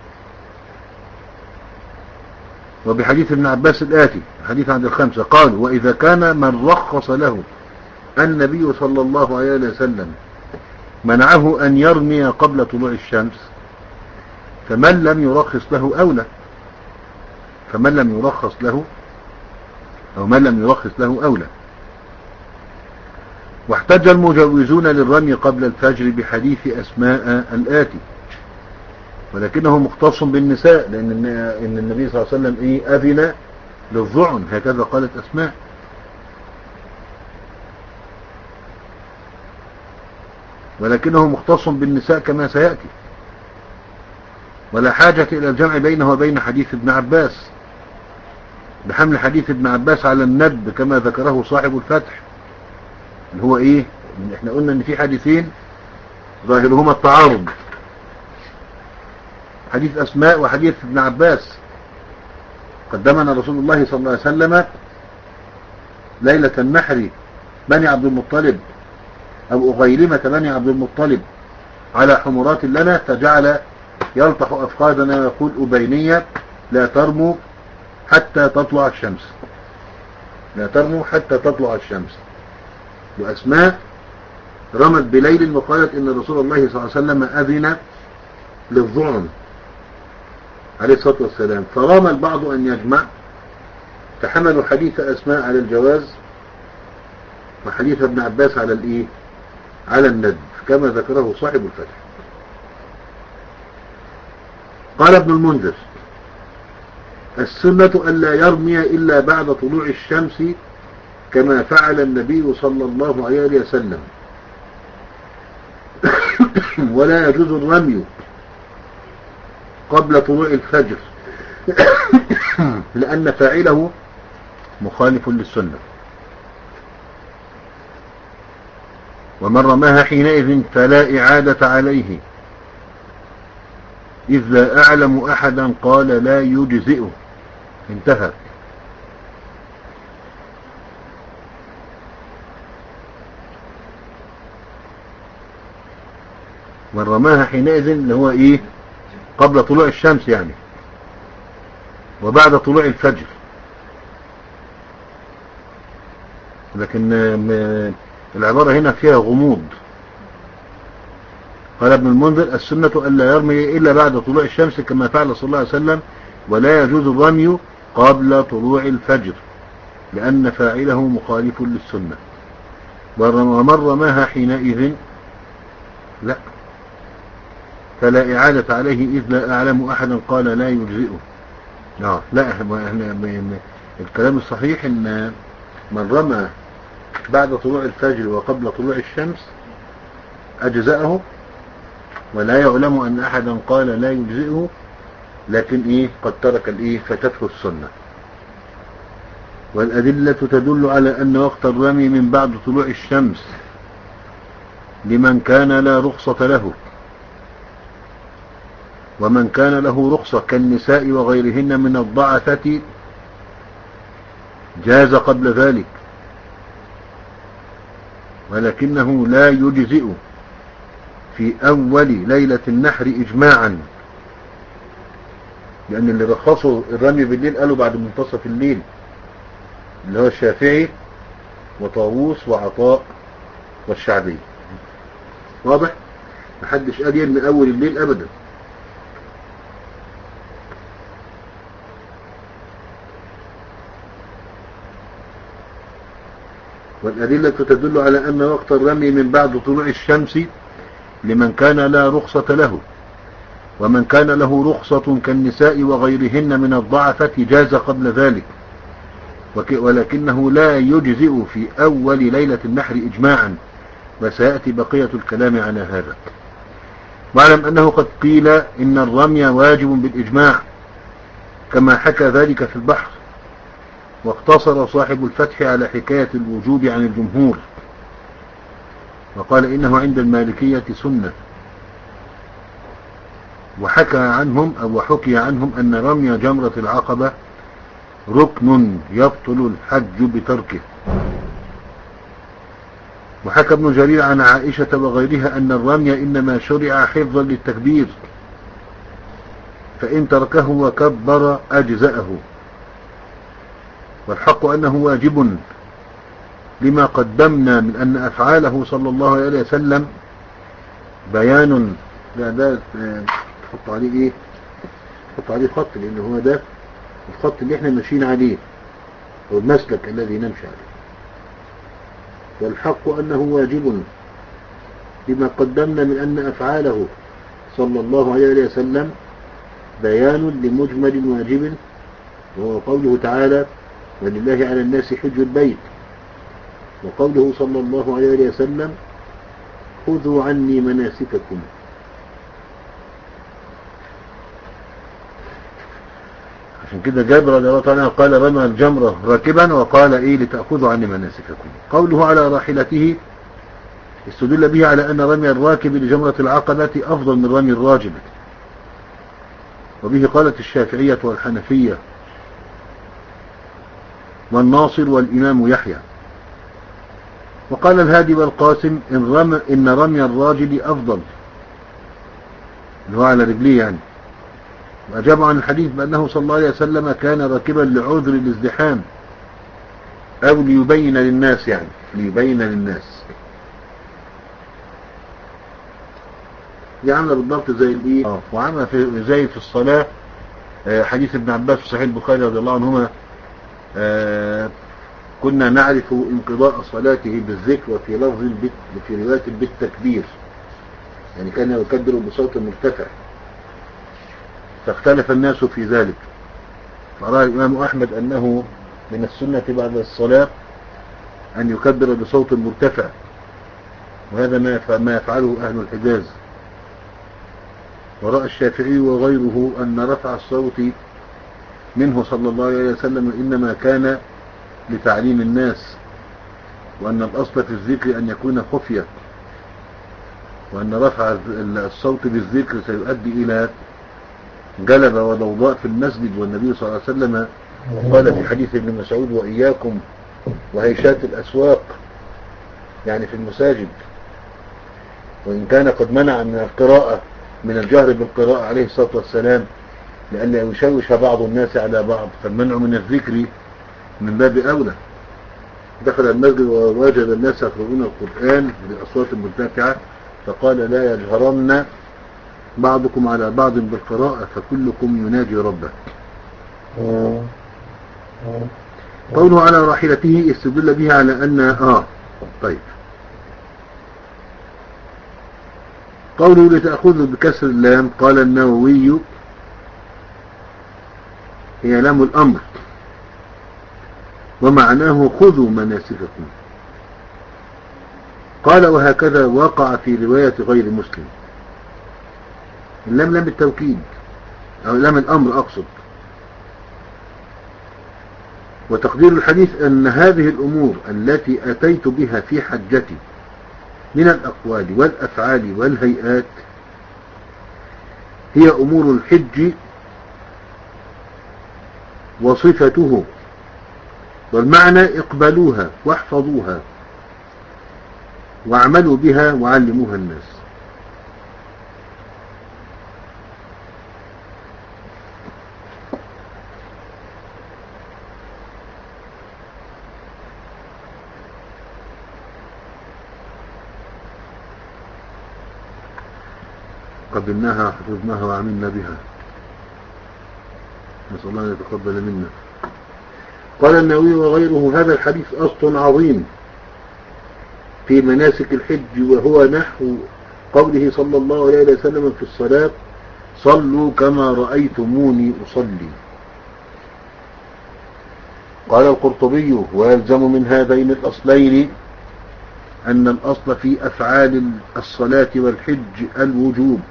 وبحديث ابن عباس الآتي حديث عند الخمسة قال: وإذا كان من رخص له النبي صلى الله عليه وسلم منعه أن يرمي قبل طلوع الشمس، فمن لم يرخص له أولى فمن لم يرخص له أو من لم يرخص له أولى. واحتج المجوزون للرمي قبل الفجر بحديث أسماء الآتي، ولكنه مختص بالنساء، لأن إن النبي صلى الله عليه وسلم إيه أذن للظعن، هكذا قالت أسماء. ولكنه مختص بالنساء كما سيأتي، ولا حاجة إلى الجمع بينه وبين حديث ابن عباس بحمل حديث ابن عباس على الندب كما ذكره صاحب الفتح، اللي هو إيه؟ احنا قلنا إن في حديثين ظاهرهما التعارض، حديث أسماء وحديث ابن عباس. قدمنا رسول الله صلى الله عليه وسلم ليلة النحر بني عبد المطلب أو أغيلمة بني عبد المطلب على حمرات لنا، فجعل يلطح أفقادنا ويقول: أبينية لا ترموا حتى تطلع الشمس، لا ترموا حتى تطلع الشمس. وأسماء رمت بليل وقالت إن رسول الله صلى الله عليه وسلم أذن للظعن عليه الصلاة والسلام، فرام البعض أن يجمع، فحملوا حديث أسماء على الجواز وحديث ابن عباس على الإيه؟ على الندب كما ذكره صاحب الفتح. قال ابن المنذر: السنة ألا يرمي إلا بعد طلوع الشمس كما فعل النبي صلى الله عليه وسلم، ولا يجوز الرمي قبل طلوع الفجر لأن فاعله مخالف للسنة. ومن رماها حينئذ فلا إعادة عليه، إذ لا أعلم أحدا قال لا يجزئه. انتهى. من رماها حينئذ اللي هو إيه؟ قبل طلوع الشمس يعني، وبعد طلوع الفجر. لكن العبارة هنا فيها غموض. قال ابن المنذر: السنة ألا يرمي إلا بعد طلوع الشمس كما فعل صلى الله عليه وسلم، ولا يجوز الرمي قبل طلوع الفجر لأن فاعله مخالف للسنة. ومن رماها حينئذ لا فلا إعادة عليه، إذ لا أعلم أحدا قال لا يجزئه. لا لا الكلام الصحيح إن من رمى بعد طلوع الفجر وقبل طلوع الشمس أجزأه، ولا يعلم أن أحدا قال لا يجزئه، لكن إيه قد ترك الإيه فتته السنة. والأدلة تدل على أن وقت الرمي من بعد طلوع الشمس لمن كان لا رخصة له، ومن كان له رخصة كالنساء وغيرهن من الضعفة جاز قبل ذلك، ولكنه لا يجزئ في أول ليلة النحر إجماعا، لأن اللي رخصوا الرمي بالليل قالوا بعد منتصف الليل، اللي هو الشافعي وطاووس وعطاء والشعبي. واضح؟ محدش قال يرمي أول الليل أبدا. والأدلة تدل على أن وقت الرمي من بعد طلوع الشمس لمن كان لا رخصة له، ومن كان له رخصة كالنساء وغيرهن من الضعفة جاز قبل ذلك، ولكنه لا يجزئ في أول ليلة النحر إجماعا، وسيأتي بقية الكلام على هذا. واعلم أنه قد قيل إن الرمي واجب بالإجماع كما حكى ذلك في البحر، واقتصر صاحب الفتح على حكاية الوجوب عن الجمهور، وقال إنه عند المالكية سنة. وحكى عنهم أو حكي عنهم أن رمي جمرة العقبة ركن يبطل الحج بتركه. وحكى ابن جرير عن عائشة وغيرها أن الرمي إنما شرع حفظا للتكبير، فإن تركه وكبر أجزأه، والحق أنه واجب لما قدمنا من أن أفعاله صلى الله عليه وسلم بيان. لا ده تحط عليه ايه، تحط عليه خط، لأن هو ده الخط اللي احنا ماشيين عليه والمسلك الذي نمشي عليه. والحق أنه واجب لما قدمنا من أن أفعاله صلى الله عليه وسلم بيان لمجمل واجب، وهو قوله تعالى ولله على الناس حج البيت، وقوله صلى الله عليه وسلم خذوا عني مناسككم. عشان كده جابر رضي الله تعالى قال رمى الجمرة راكبا، وقال ايه لتأخذوا عني مناسككم. قوله على راحلته استدل به على أن رمي الراكب لجمرة العقبة أفضل من رمي الراجل، وبه قالت الشافعية والحنفية والناصر والإمام يحيى. وقال الهادي والقاسم إن, رمي إن رمي الراجل أفضل، اللي هو على رجليه يعني. وأجاب عن الحديث بأنه صلى الله عليه وسلم كان راكبا لعذر الازدحام، أو ليبين للناس، يعني ليبين للناس. دي عامله بالضبط زي الايه اه وعامله في زي في الصلاه. آه حديث ابن عباس في صحيح البخاري رضي الله عنهما، آه كنا نعرف انقضاء صلاته بالذكر، وفي لفظ البت في روايه بالتكبير، يعني كان يكبر بصوت مرتفع، فاختلف الناس في ذلك. فرأى الإمام أحمد أنه من السنة بعد الصلاة أن يكبر بصوت مرتفع، وهذا ما يفعله أهل الحجاز. ورأى الشافعي وغيره أن رفع الصوت منه صلى الله عليه وسلم إنما كان لتعليم الناس، وأن الأصل في الذكر أن يكون خفية، وأن رفع الصوت بالذكر سيؤدي إلى جلبة وضوضاء في المسجد. والنبي صلى الله عليه وسلم قال في حديث ابن مسعود وإياكم وهيشات الأسواق، يعني في المساجد، وإن كان قد منع من القراءة من الجهر بالقراءة عليه الصلاة والسلام لألا يشوش بعض الناس على بعض، فالمنع من الذكر من باب أولى. دخل المسجد ووجد الناس يقرؤون القرآن بأصوات مرتفعة، فقال لا يجهرن بعضكم على بعض بالقراءة فكلكم يناجي ربه. قوله على راحلته استدل به على أن آه طيب قوله لتأخذوا بكسر اللام، قال النووي هي لام الأمر، ومعناه خذوا مناسككم. قال وهكذا وقع في رواية غير مسلم. اللام لام التوكيد أو لام الأمر أقصد. وتقدير الحديث أن هذه الأمور التي أتيت بها في حجتي من الأقوال والأفعال والهيئات هي أمور الحج وصفته، والمعنى اقبلوها واحفظوها واعملوا بها وعلموها الناس. قبلناها حفظناها وعملنا بها، نسأل الله أن يتقبل منا. قال النووي وغيره هذا الحديث أصل عظيم في مناسك الحج، وهو نحو قوله صلى الله عليه وسلم في الصلاة صلوا كما رأيتموني أصلي. قال القرطبي ويلزم من هذين الأصلين أن الأصل في أفعال الصلاة والحج الوجوب،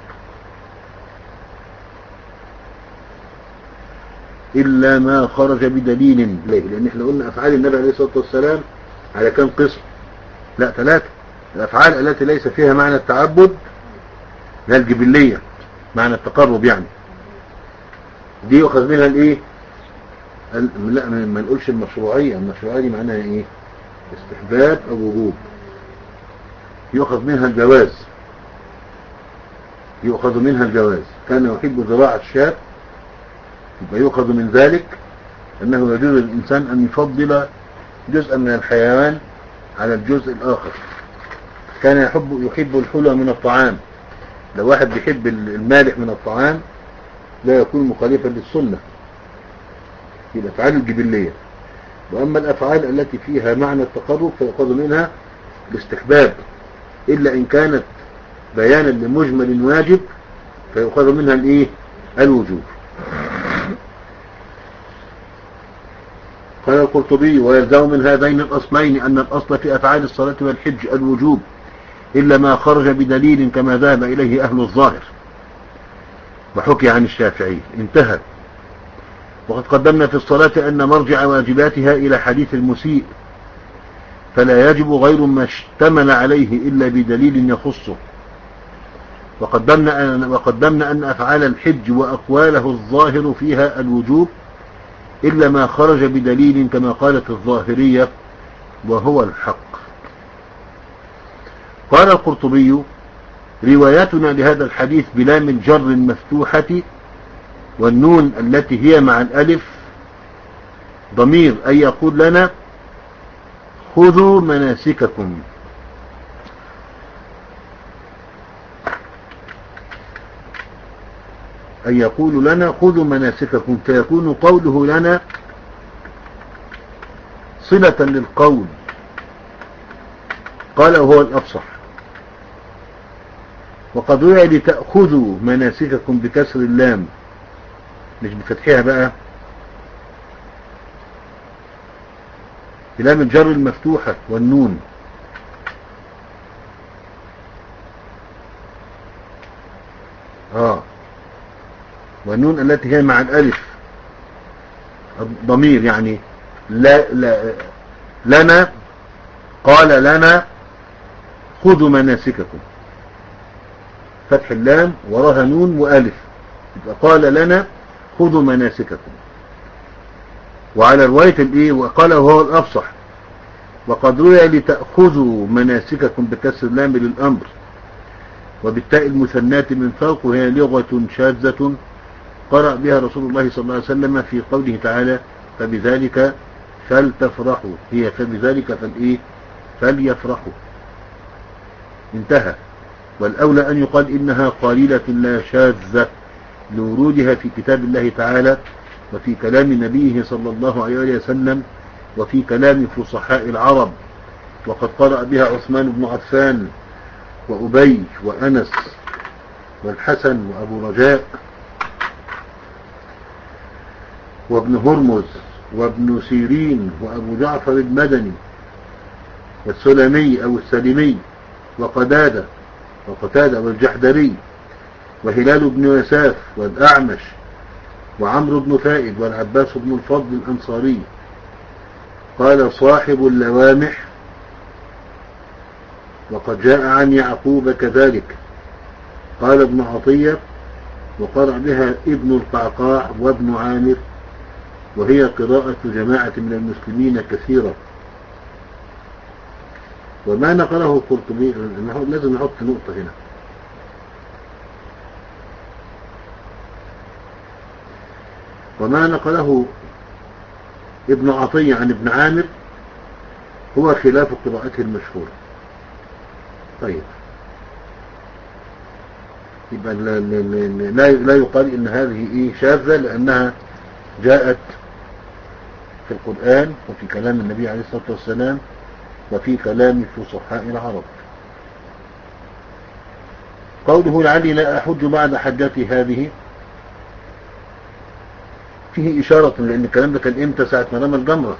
إلا ما خرج بدليل ليه، لأن احنا قلنا أفعال النبي عليه الصلاة والسلام على كم قسم؟ لا ثلاثة. الأفعال التي ليس فيها معنى التعبد هي الجبلية، معنى التقرب يعني، دي يؤخذ منها الايه؟ لا ما نقولش المشروعية، المشروعية دي معناها ايه؟ استحباب أو وجوب. يؤخذ منها الجواز، يؤخذ منها الجواز. كان يحب ذراع الشاة، يبقى يؤخذ من ذلك أنه يجوز للإنسان أن يفضل جزءا من الحيوان على الجزء الآخر. كان يحب يحب الحلو من الطعام، لو واحد بيحب المالح من الطعام لا يكون مخالفا للسنة في الأفعال الجبلية. وأما الأفعال التي فيها معنى التقرب فيؤخذ منها الاستحباب، إلا إن كانت بيانا لمجمل واجب فيؤخذ منها الإيه؟ الوجوب. قال القرطبي: ويلزم من هذين الأصلين أن الأصل في أفعال الصلاة والحج الوجوب إلا ما خرج بدليل كما ذهب إليه أهل الظاهر وحكي عن الشافعي. انتهى. وقد قدمنا في الصلاة أن مرجع واجباتها إلى حديث المسيء، فلا يجب غير ما اشتمل عليه إلا بدليل يخصه. وقدمنا أن, وقدمنا أن أفعال الحج وأقواله الظاهر فيها الوجوب إلا ما خرج بدليل كما قالت الظاهرية وهو الحق. قال القرطبي: رواياتنا لهذا الحديث بلام الجر المفتوحة والنون التي هي مع الألف ضمير أن يقول لنا خذوا مناسككم، أن يقول لنا خذوا مناسككم، فيكون قوله لنا صلة للقول. قال وهو الأفصح. وقد روي لتأخذوا مناسككم بكسر اللام مش بفتحها بقى، بلام الجر المفتوحة والنون. آه والنون التي هي مع الألف ضمير، يعني لا لا لنا، قال لنا خذوا مناسككم، فتح اللام وراها نون وألف، يبقى قال لنا خذوا مناسككم. وعلى رواية الايه وقال وهو الأفصح. وقد روي لتأخذوا مناسككم بكسر اللام للأمر وبالتاء المثناة من فوق، وهي لغة شاذة قرأ بها رسول الله صلى الله عليه وسلم في قوله تعالى فبذلك فلتفرحوا، هي فبذلك فالإيه فليفرحوا. انتهى. والأولى أن يقال إنها قليلة لا شاذة لورودها في كتاب الله تعالى وفي كلام نبيه صلى الله عليه وسلم وفي كلام فصحاء العرب. وقد قرأ بها عثمان بن عفان وأبي وأنس والحسن وأبو رجاء وابن هرمز وابن سيرين وأبو جعفر المدني والسلمي أو السلمي وقتادة وقتادة والجحدري وهلال بن يساف والأعمش وعمرو بن فائد والعباس بن الفضل الأنصاري. قال صاحب اللوامح وقد جاء عن يعقوب كذلك. قال ابن عطية وقرأ بها ابن القعقاع وابن عامر، وهي قراءة جماعة من المسلمين كثيرة. وما نقله القرطبي، لازم نحط نقطة هنا، وما نقله ابن عطية عن ابن عامر هو خلاف قراءته المشهورة. طيب يبقى لا, لا, لا يقال ان هذه ايه شاذة، لانها جاءت في القرآن وفي كلام النبي عليه الصلاة والسلام وفي كلام فصحاء العرب. قوله لعلي لا أحج بعد حجتي هذه فيه إشارة، لأن الكلام ده كان إمتى؟ ساعة ما رمى الجمرة.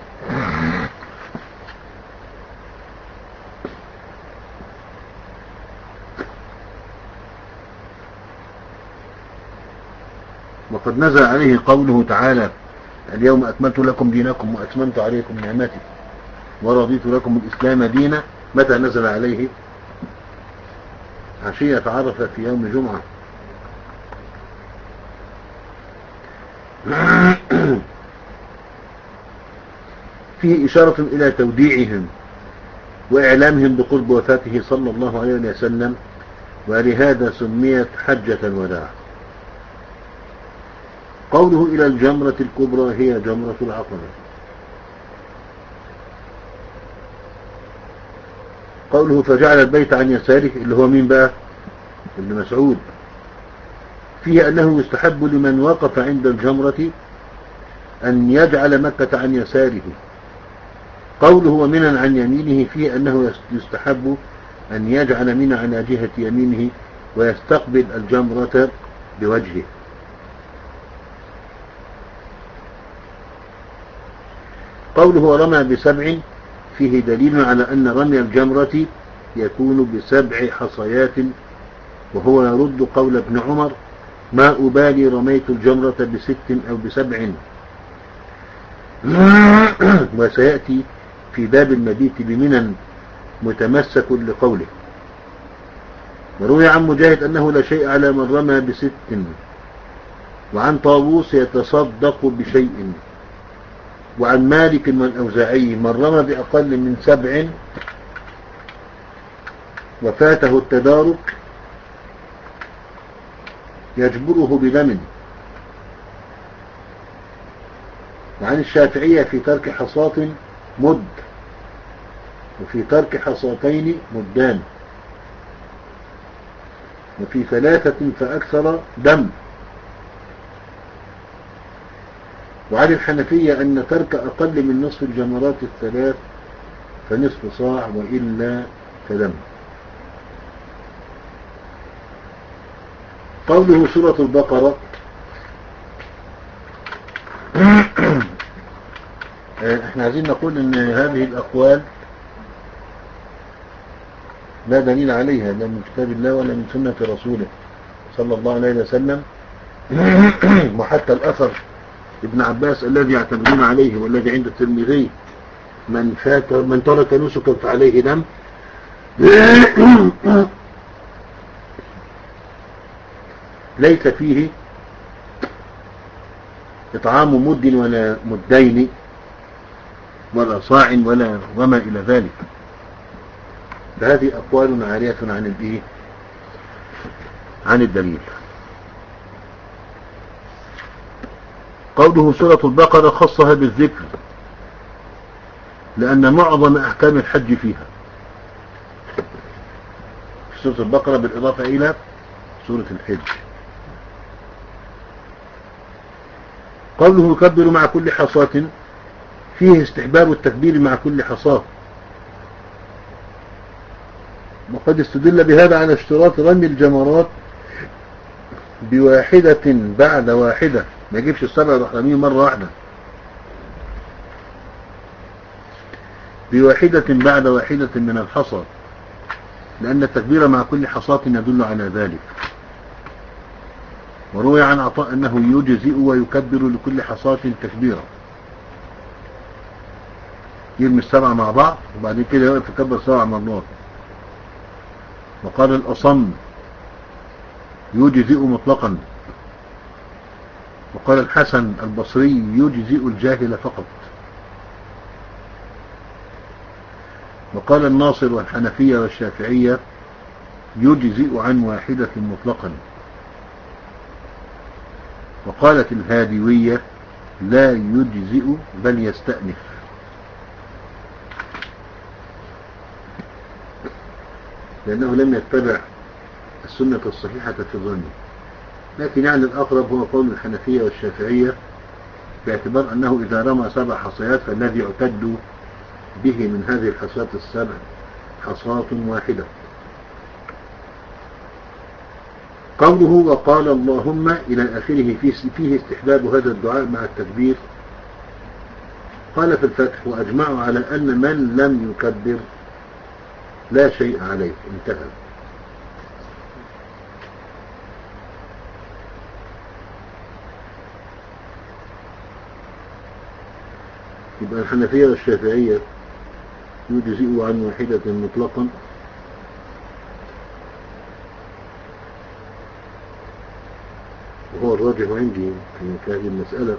وقد نزل عليه قوله تعالى اليوم أكملت لكم دينكم وأتممت عليكم نعمتي ورضيت لكم الإسلام دينا. متى نزل عليه؟ عشية عرفة في يوم جمعة. فيه إشارة إلى توديعهم وإعلامهم بقرب وفاته صلى الله عليه وسلم، ولهذا سميت حجة الوداع. قوله إلى الجمرة الكبرى هي جمرة العقبة. قوله فجعل البيت عن يساره اللي هو مين بقى؟ ابن مسعود. فيه أنه يستحب لمن وقف عند الجمرة أن يجعل مكة عن يساره. قوله ومنى عن يمينه فيه أنه يستحب أن يجعل منى على جهة يمينه ويستقبل الجمرة بوجهه. قوله ورمى بسبع فيه دليل على أن رمي الجمرة يكون بسبع حصيات، وهو يرد قول ابن عمر ما أبالي رميت الجمرة بست أو بسبع. وسيأتي في باب المبيت بمنى متمسك لقوله. وروي عن مجاهد أنه لا شيء على من رمى بست، وعن طاووس يتصدق بشيء، وعن مالك والأوزاعي من رمى بأقل من سبع وفاته التدارك يجبره بدم. وعن الشافعية في ترك حصاة مد، وفي ترك حصاتين مدان، وفي ثلاثة فأكثر دم. وعن الحنفية أن ترك أقل من نصف الجمرات الثلاث فنصف صاع وإلا فدم. قوله سورة البقرة احنا عايزين نقول ان هذه الأقوال لا دليل عليها لا من كتاب الله ولا من سنة رسوله صلى الله عليه وسلم. وحتى الأثر ابن عباس الذي يعتمدون عليه والذي عند الترمذي من فات من ترك نسكا فعليه دم، ليس فيه إطعام مد ولا مدين ولا صاع ولا وما إلى ذلك. فهذه أقوال عارية عن الإيه عن الدليل. قوله سورة البقرة خصها بالذكر لأن معظم أحكام الحج فيها في سورة البقرة بالإضافة إلى سورة الحج. قوله يكبر مع كل حصاة فيه استحباب التكبير مع كل حصاة، وقد استدل بهذا على اشتراط رمي الجمرات بواحدة بعد واحدة، ما يجيبش السبع الرحمين مرة واحدة، بواحدة بعد واحدة من الحصى، لأن التكبير مع كل حصاة يدل على ذلك. وروي عن عطاء أنه يجزئ ويكبر لكل حصاة تكبيرا، يرمي السبع مع بعض وبعد كده يقف يكبر سبع مرات. وقال الأصم يجزئ مطلقا، وقال الحسن البصري يجزئ الجاهل فقط، وقال الناصر والحنفية والشافعية يجزئ عن واحدة مطلقا، وقالت الهادوية لا يجزئ بل يستأنف. لأنه لم يتبع السنة الصحيحة في ظنه. لكن يعني الأقرب هو قول الحنفية والشافعية باعتبار أنه إذا رمى سبع حصيات فالذي يعتد به من هذه الحصيات السبع حصاة واحدة. قوله وقال اللهم إلى آخره فيه استحباب هذا الدعاء مع التكبير. قال في الفتح وأجمعوا على أن من لم يكبر لا شيء عليه، انتهى. يبقى الحنفية والشافعية يجزئوا عن واحدة مطلقا، وهو الراجح عندي في هذه المسألة.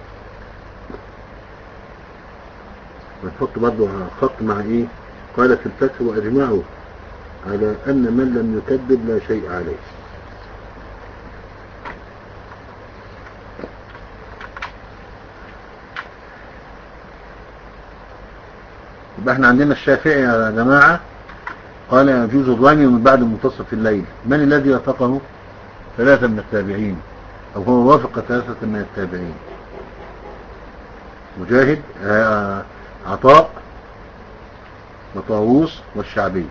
ونحط برضو خط مع ايه؟ قال في الفتح وأجمعوا على أن من لم يكذب لا شيء عليه. يبقى احنا عندنا الشافعي يا جماعة قال يجوز الرمي من بعد منتصف الليل. من الذي وافقه؟ ثلاثة من التابعين، أو هو وافق ثلاثة من التابعين: مجاهد، عطاء، وطاووس، والشعبي.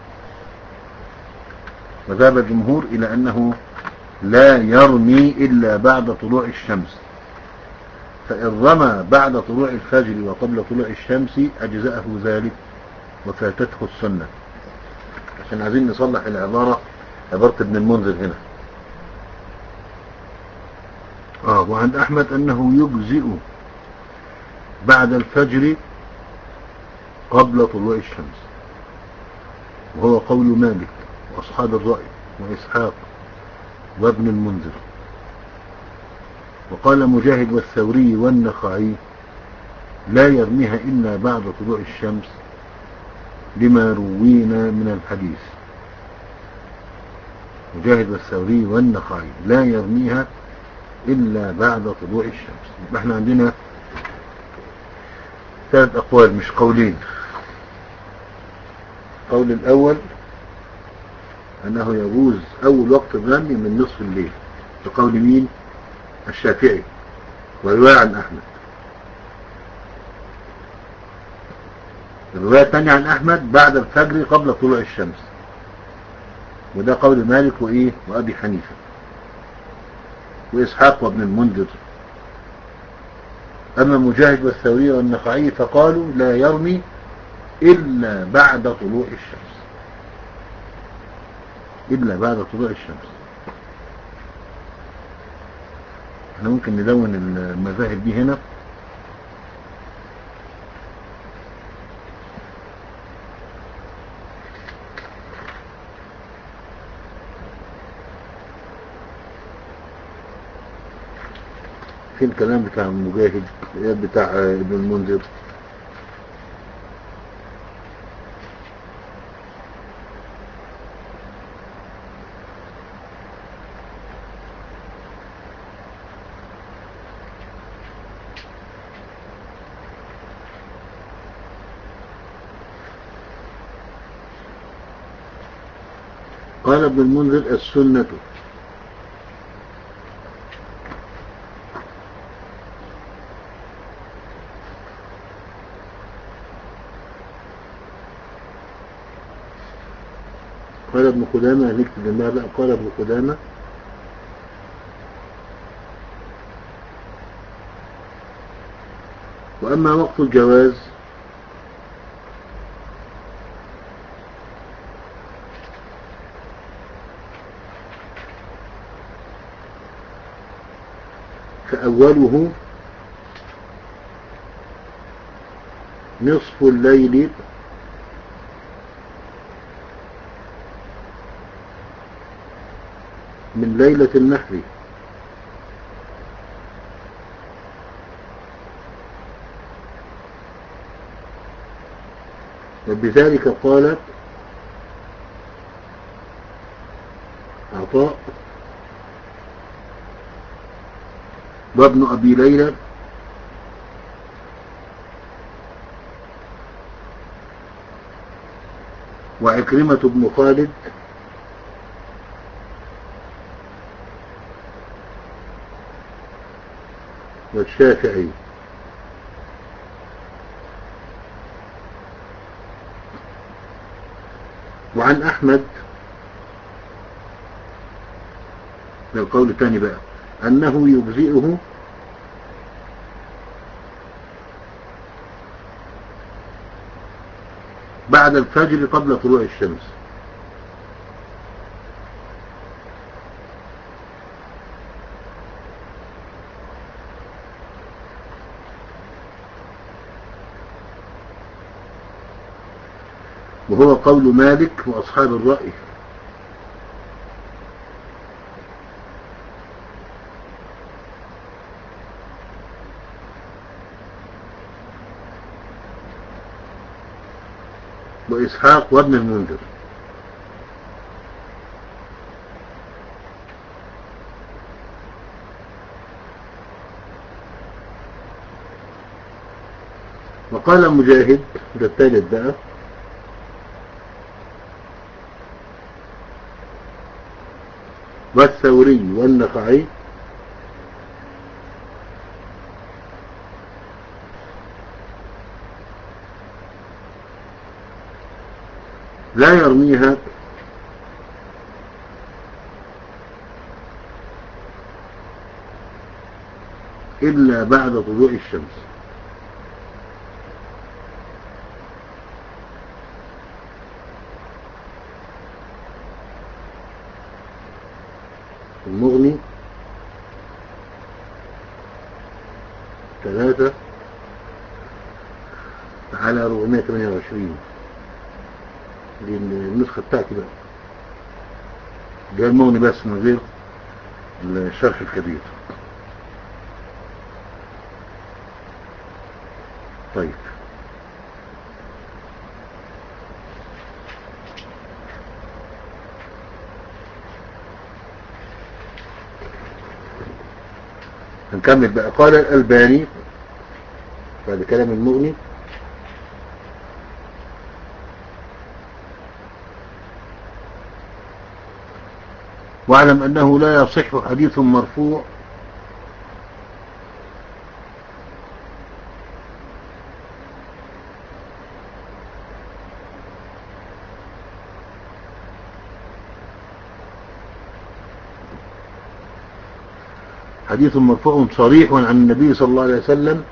وذهب الجمهور إلى أنه لا يرمي إلا بعد طلوع الشمس، فإن رمى بعد طلوع الفجر وقبل طلوع الشمس أجزأه ذلك وفاتته السنة. عشان عايزين نصلح العبارة، عبارة ابن المنذر هنا. آه وعند أحمد أنه يجزئ بعد الفجر قبل طلوع الشمس، وهو قول مالك وأصحاب الرأي وإسحاق وابن المنذر. وقال مجاهد والثوري والنخعي لا يرميها إلا بعد طلوع الشمس لما روينا من الحديث. مجاهد والثوري والنخعي لا يرميها إلا بعد طلوع الشمس. يبقى احنا عندنا ثلاث أقوال مش قولين. القول الأول أنه يجوز أول وقت الرمي من نصف الليل، بقول مين؟ الشافعي، ورواية عن أحمد. الرواية الثانية عن أحمد بعد الفجر قبل طلوع الشمس، وده قول مالك وإيه وأبي حنيفة وإسحاق وابن المنذر. أما مجاهد والثوري والنخعي فقالوا لا يرمي إلا بعد طلوع الشمس، إلا بعد طلوع الشمس. احنا ممكن ندون المذاهب دي هنا. في الكلام بتاع مجاهد بتاع ابن المنذر. قال ابن المنذر السنة قال ابن قدامة، هنكتب لما بقى. قال ابن قدامة وأما وقت الجواز فأوله نصف الليل من ليلة النحر، وبذلك قال عطاء وابن أبي ليلى وعكرمة بن خالد والشافعي. وعن أحمد القول الثاني بقى أنه يجزئه بعد الفجر قبل طلوع الشمس. وهو قول مالك وأصحاب الرأي. وإسحاق وابن المنذر. وقال مجاهد، ده الثالث بقى، والثوري والنخعي لا يرميها إلا بعد طلوع الشمس. المغني ثلاثة على أربعمائة وثمانية وعشرين، دي النسخة بتاعتي بقى، ده المغني بس من غير الشرح الكبير. طيب هنكمل بقى. قال الألباني بعد كلام المغني: واعلم أنه لا يصح حديث مرفوع حديث مرفوع صريح عن النبي صلى الله عليه وسلم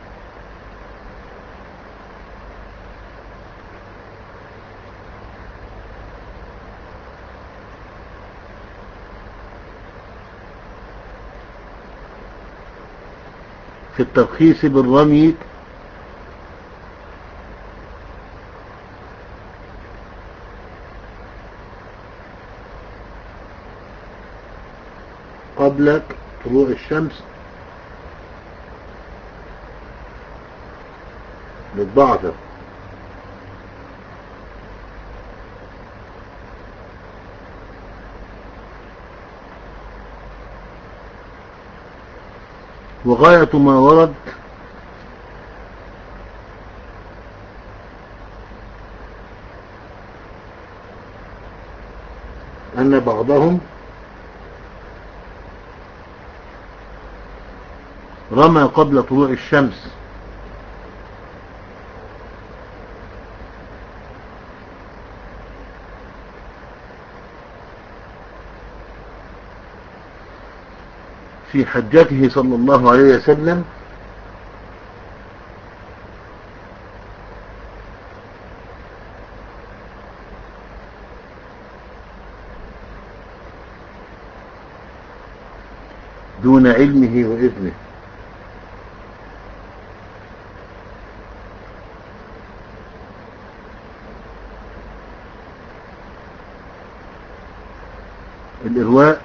في الترخيص بالرمي قبل طلوع الشمس للضعف، وغاية ما ورد أن بعضهم رمى قبل طلوع الشمس في حجته صلى الله عليه وسلم دون علمه وإذنه. الإرواء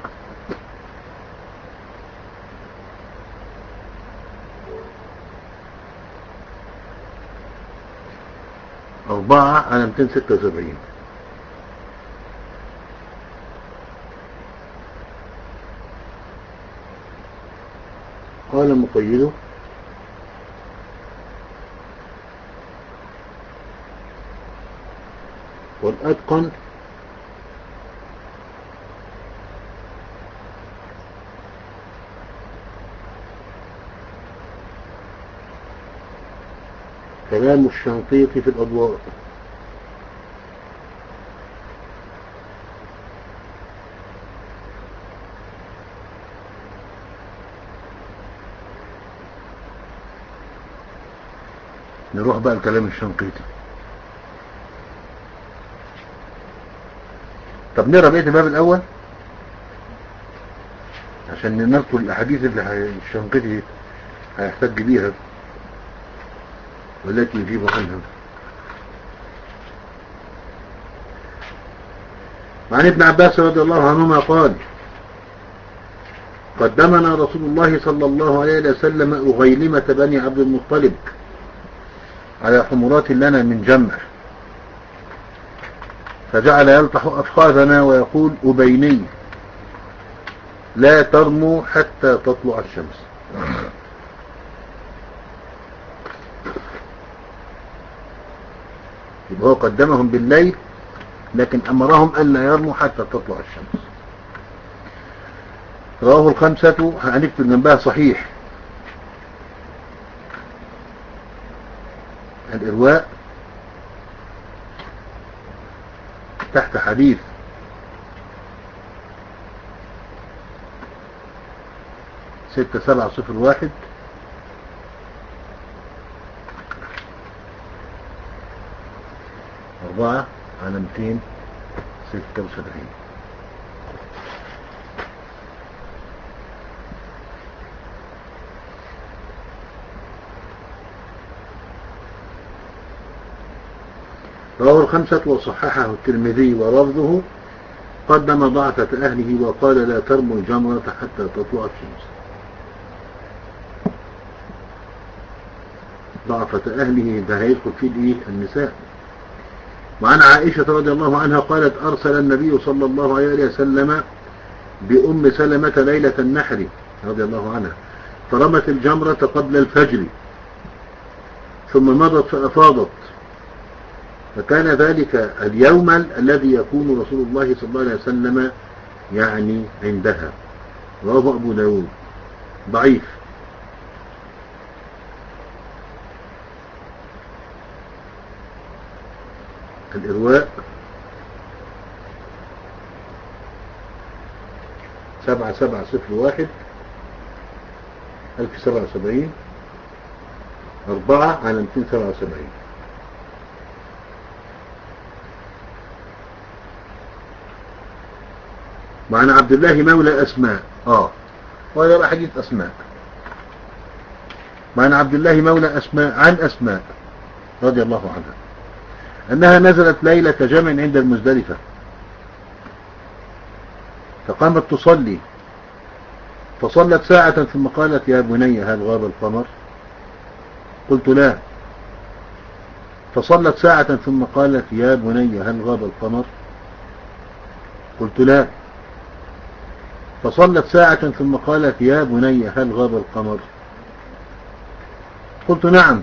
أربعة على مئتين وستة وسبعين. قال مقيده: والأتقن كلام الشنقيطي في الأضواء. نروح بقى الكلام الشنقيطي. طب نقرأ بقية الباب الأول عشان نذكر الأحاديث اللي الشنقيطي هيحتج بيها والتي يجيب عنها. وعن ابن عباس رضي الله عنهما قال: قدمنا رسول الله صلى الله عليه وسلم أغيلمة بني عبد المطلب على حمرات لنا من جمع، فجعل يلطح أفخاذنا ويقول: أبيني لا ترموا حتى تطلع الشمس. يبقى هو قدمهم بالليل، لكن أمرهم أن لا يرموا حتى تطلع الشمس. رواه الخمسة، هنكتب جنبها صحيح. الإرواء تحت حديث ستة سبعة صفر واحد أربعة على مئتين ستة وسبعين. رواه الخمسة وصححه الترمذي ولفظه قدم ضعفة أهله وقال لا ترموا الجمرة حتى تطلع الشمس. ضعفة أهله ده هيدخل فيه الإيه؟ النساء. وعن عائشة رضي الله عنها قالت أرسل النبي صلى الله عليه وسلم بأم سلمة ليلة النحر رضي الله عنها فرمت الجمرة قبل الفجر ثم مضت فأفاضت، فكان ذلك اليوم الذي يكون رسول الله صلى الله عليه وسلم يعني عندها. رواه أبو داود. ضعيف. الإرواء سبعة سبعة صفر واحد ألف سبعة وسبعين أربعة على مئتين سبعة وسبعين. وعن عبد الله مولى أسماء اه وهذا بقى حديث أسماء. وعن عبد الله مولى أسماء عن أسماء رضي الله عنها أنها نزلت ليلة جمع عند المزدلفة فقامت تصلي فصلت ساعة ثم قالت يا بني هل غاب القمر؟ قلت لا. فصلت ساعة ثم قالت يا بني هل غاب القمر؟ قلت لا. فصلت ساعة ثم قالت يا بني هل غاب القمر؟ قلت نعم.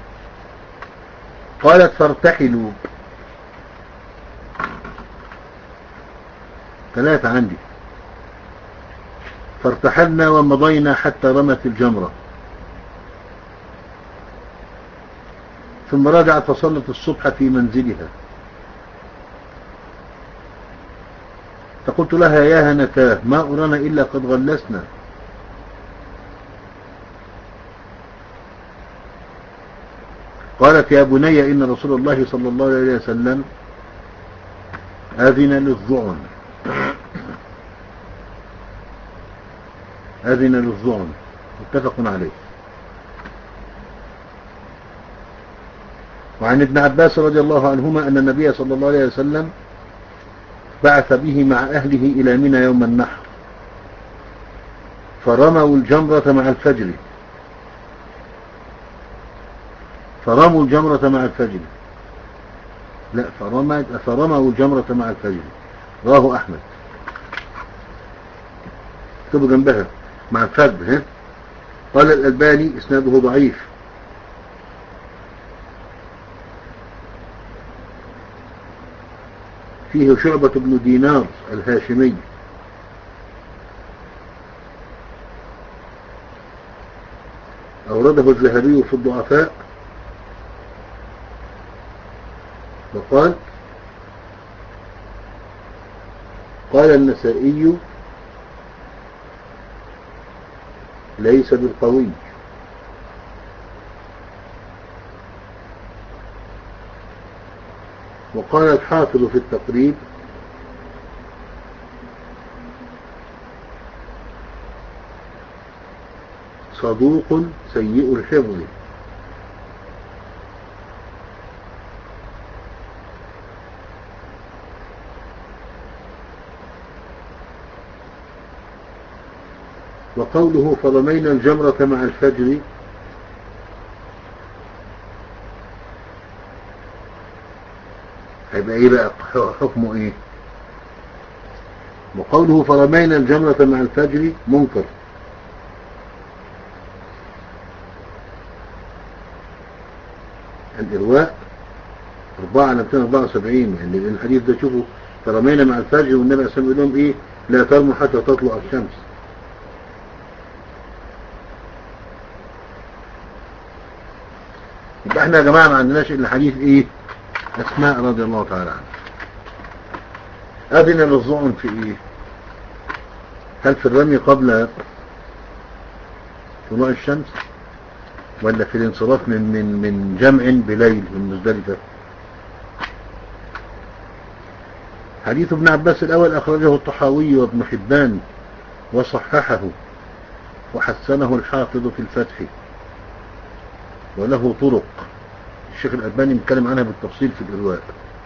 قالت فارتحلوا. ثلاثة عندي. فارتحلنا ومضينا حتى رمت الجمرة ثم رجعت فصلت الصبح في منزلها فقلت لها يا هنتاه ما أرانا إلا قد غلسنا. قالت يا بني إن رسول الله صلى الله عليه وسلم أذن للظعن أذن للظعن متفق عليه. وعن ابن عباس رضي الله عنهما أن النبي صلى الله عليه وسلم بعث به مع أهله إلى منى يوم النحر فرموا الجمرة مع الفجر فرموا الجمرة مع الفجر لا فرموا, فرموا الجمرة مع الفجر. رواه أحمد. اكتبوا جنبها مع الفجر. ها؟ قال الألباني إسناده ضعيف. فيه شعبة بن دينار الهاشمي أورده الذهبي في الضعفاء وقال قال النسائي ليس بالقوي. وقال الحافظ في التقريب صدوق سيء الحفظ. وقوله فرمينا الجمرة مع الفجر هيبقى ايه بقى حكمه ايه؟ وقوله فرمينا الجمرة مع الفجر منكر. الإرواء أربعة على مئتين وأربعة وسبعين. يعني الحديث ده شوفوا، فرمينا مع الفجر والنبي عليه الصلاة والسلام يقول لهم إيه؟ لا ترموا حتى تطلع الشمس. يبقى احنا يا جماعة ما عندناش إلا حديث إيه؟ أسماء رضي الله تعالى عنها. أذن للظعن في إيه؟ هل في الرمي قبل طلوع الشمس ولا في الانصراف من من من جمع بليل من مزدلفة؟ حديث ابن عباس الأول أخرجه الطحاوي وابن حبان وصححه وحسنه الحافظ في الفتح وله طرق. الشيخ الألباني بيتكلم عنها بالتفصيل في الإرواء.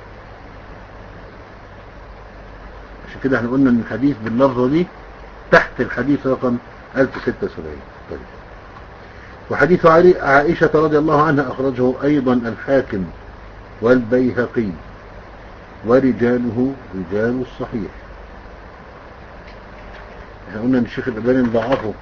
عشان كده احنا قلنا ان الحديث باللفظة دي تحت الحديث رقم ألف وستة وسبعين. طيب. وحديث عائشة رضي الله عنها أخرجه أيضا الحاكم والبيهقي ورجاله رجال الصحيح. احنا قلنا ان الشيخ الألباني ضعفه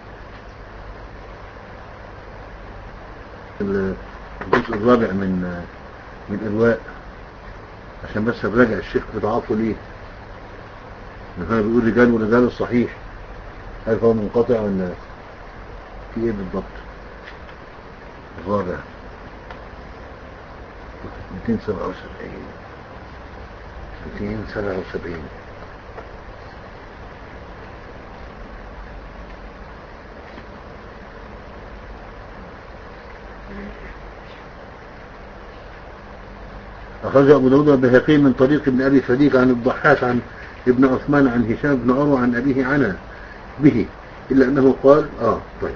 الجزء الرابع من من الإرواء، عشان بس براجع الشيخ بضعفه ليه. هنا بيقول رجال ورجال الصحيح، هل هو منقطع ولا في ايه بالضبط؟ الرابع مئتين وسبعة وسبعين مئتين وسبعة وسبعين. أخرج أبو داود والبيهقي من طريق ابن أبي فريق عن الضحاك عن ابن عثمان عن هشام بن عروة عن أبيه عنه به، إلا أنه قال آه طيب.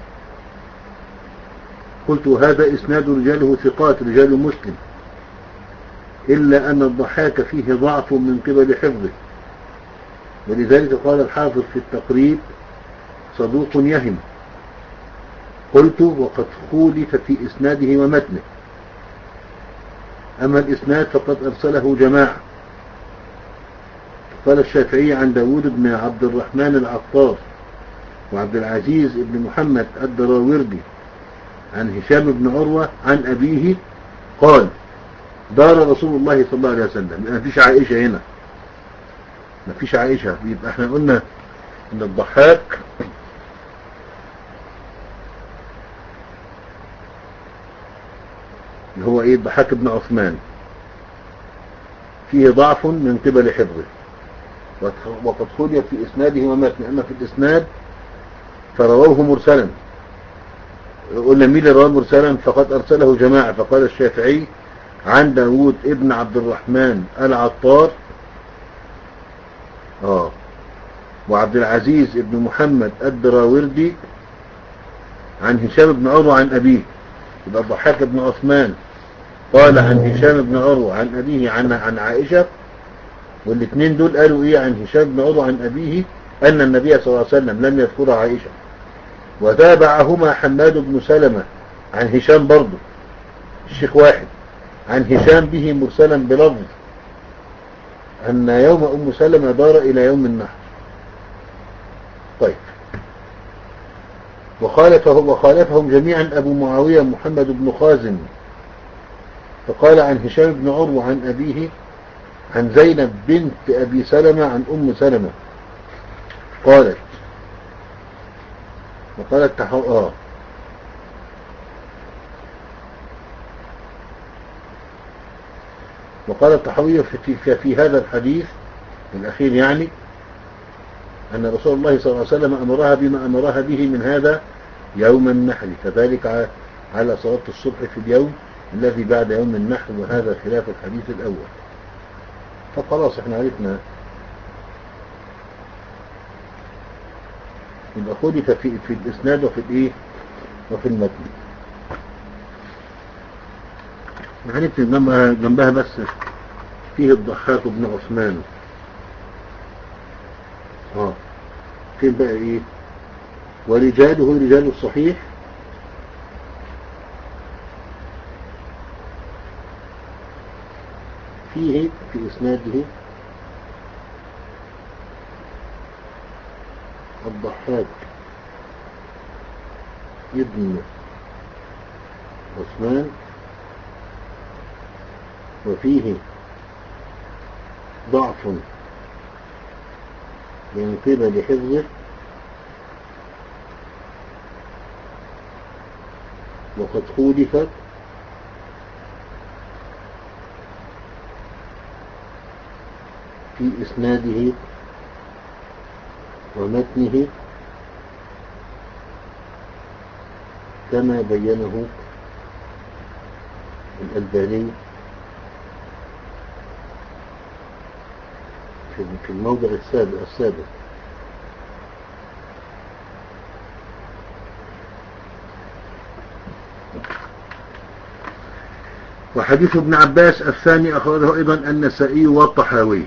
قلت هذا إسناد رجاله ثقات رجال مسلم، إلا أن الضحاك فيه ضعف من قبل حفظه، ولذلك قال الحافظ في التقريب صدوق يهم. قلت وقد خولف في إسناده ومتنه، أما الإسناد فقد أرسله جماعة. قال الشافعي عن داود بن عبد الرحمن العطار وعبد العزيز بن محمد الدراوردي عن هشام بن عروة عن أبيه قال دار رسول الله صلى الله عليه وسلم. ما فيش عائشة هنا، ما فيش عائشة. يبقى احنا قلنا ان الضحاك اللي هو ايه الضحاك بن عثمان فيه ضعف من قبل حفظه، وقد خلي في إسناده ومتن. أما في الإسناد فرواه مرسلا. قلنا مين اللي رواه مرسلا؟ فقد أرسله جماعة. فقال الشافعي عن داود ابن عبد الرحمن العطار آه وعبد العزيز ابن محمد الدراوردي عن هشام بن عروة عن أبيه. يبقى الضحاك بن عثمان قال عن هشام بن عروة عن أبيه عن عن عائشة، والاثنين دول قالوا ايه عن هشام بن عروة عن أبيه أن النبي صلى الله عليه وسلم لم يذكر عائشة. وتابعهما حماد بن سلمة عن هشام برضه، الشيخ واحد، عن هشام به مرسلا بلفظ أن يوم أم سلمة دار إلى يوم النحر. طيب. وخالفه وخالفهم جميعا أبو معاوية محمد بن خازم، فقال عن هشام بن عروة عن أبيه عن زينب بنت أبي سلمة عن أم سلمة قالت وقالت تحو... آه وقال الطحاوي في, في, في هذا الحديث الأخير يعني أن رسول الله صلى الله عليه وسلم أمرها بما أمرها به من هذا يوم النحر، كذلك على صلاة الصبح في اليوم الذي بعد يوم النحر، وهذا خلاف الحديث الأول. فخلاص احنا عرفنا. يبقى خلف في, في الإسناد وفي الإيه وفي المتن. عرفت جنبها, جنبها بس فيه الضحاك بن عثمان. اه فين بقى ايه ورجاله رجال الصحيح. فيه في إسناده الضحاك ابن عثمان وفيه ضعف من قبل حفظه وقد خولفت في إسناده ومتنه كما بينه الألباني في الموضع السابق السابق وحديث ابن عباس الثاني أخرجه أيضا النسائي والطحاوي،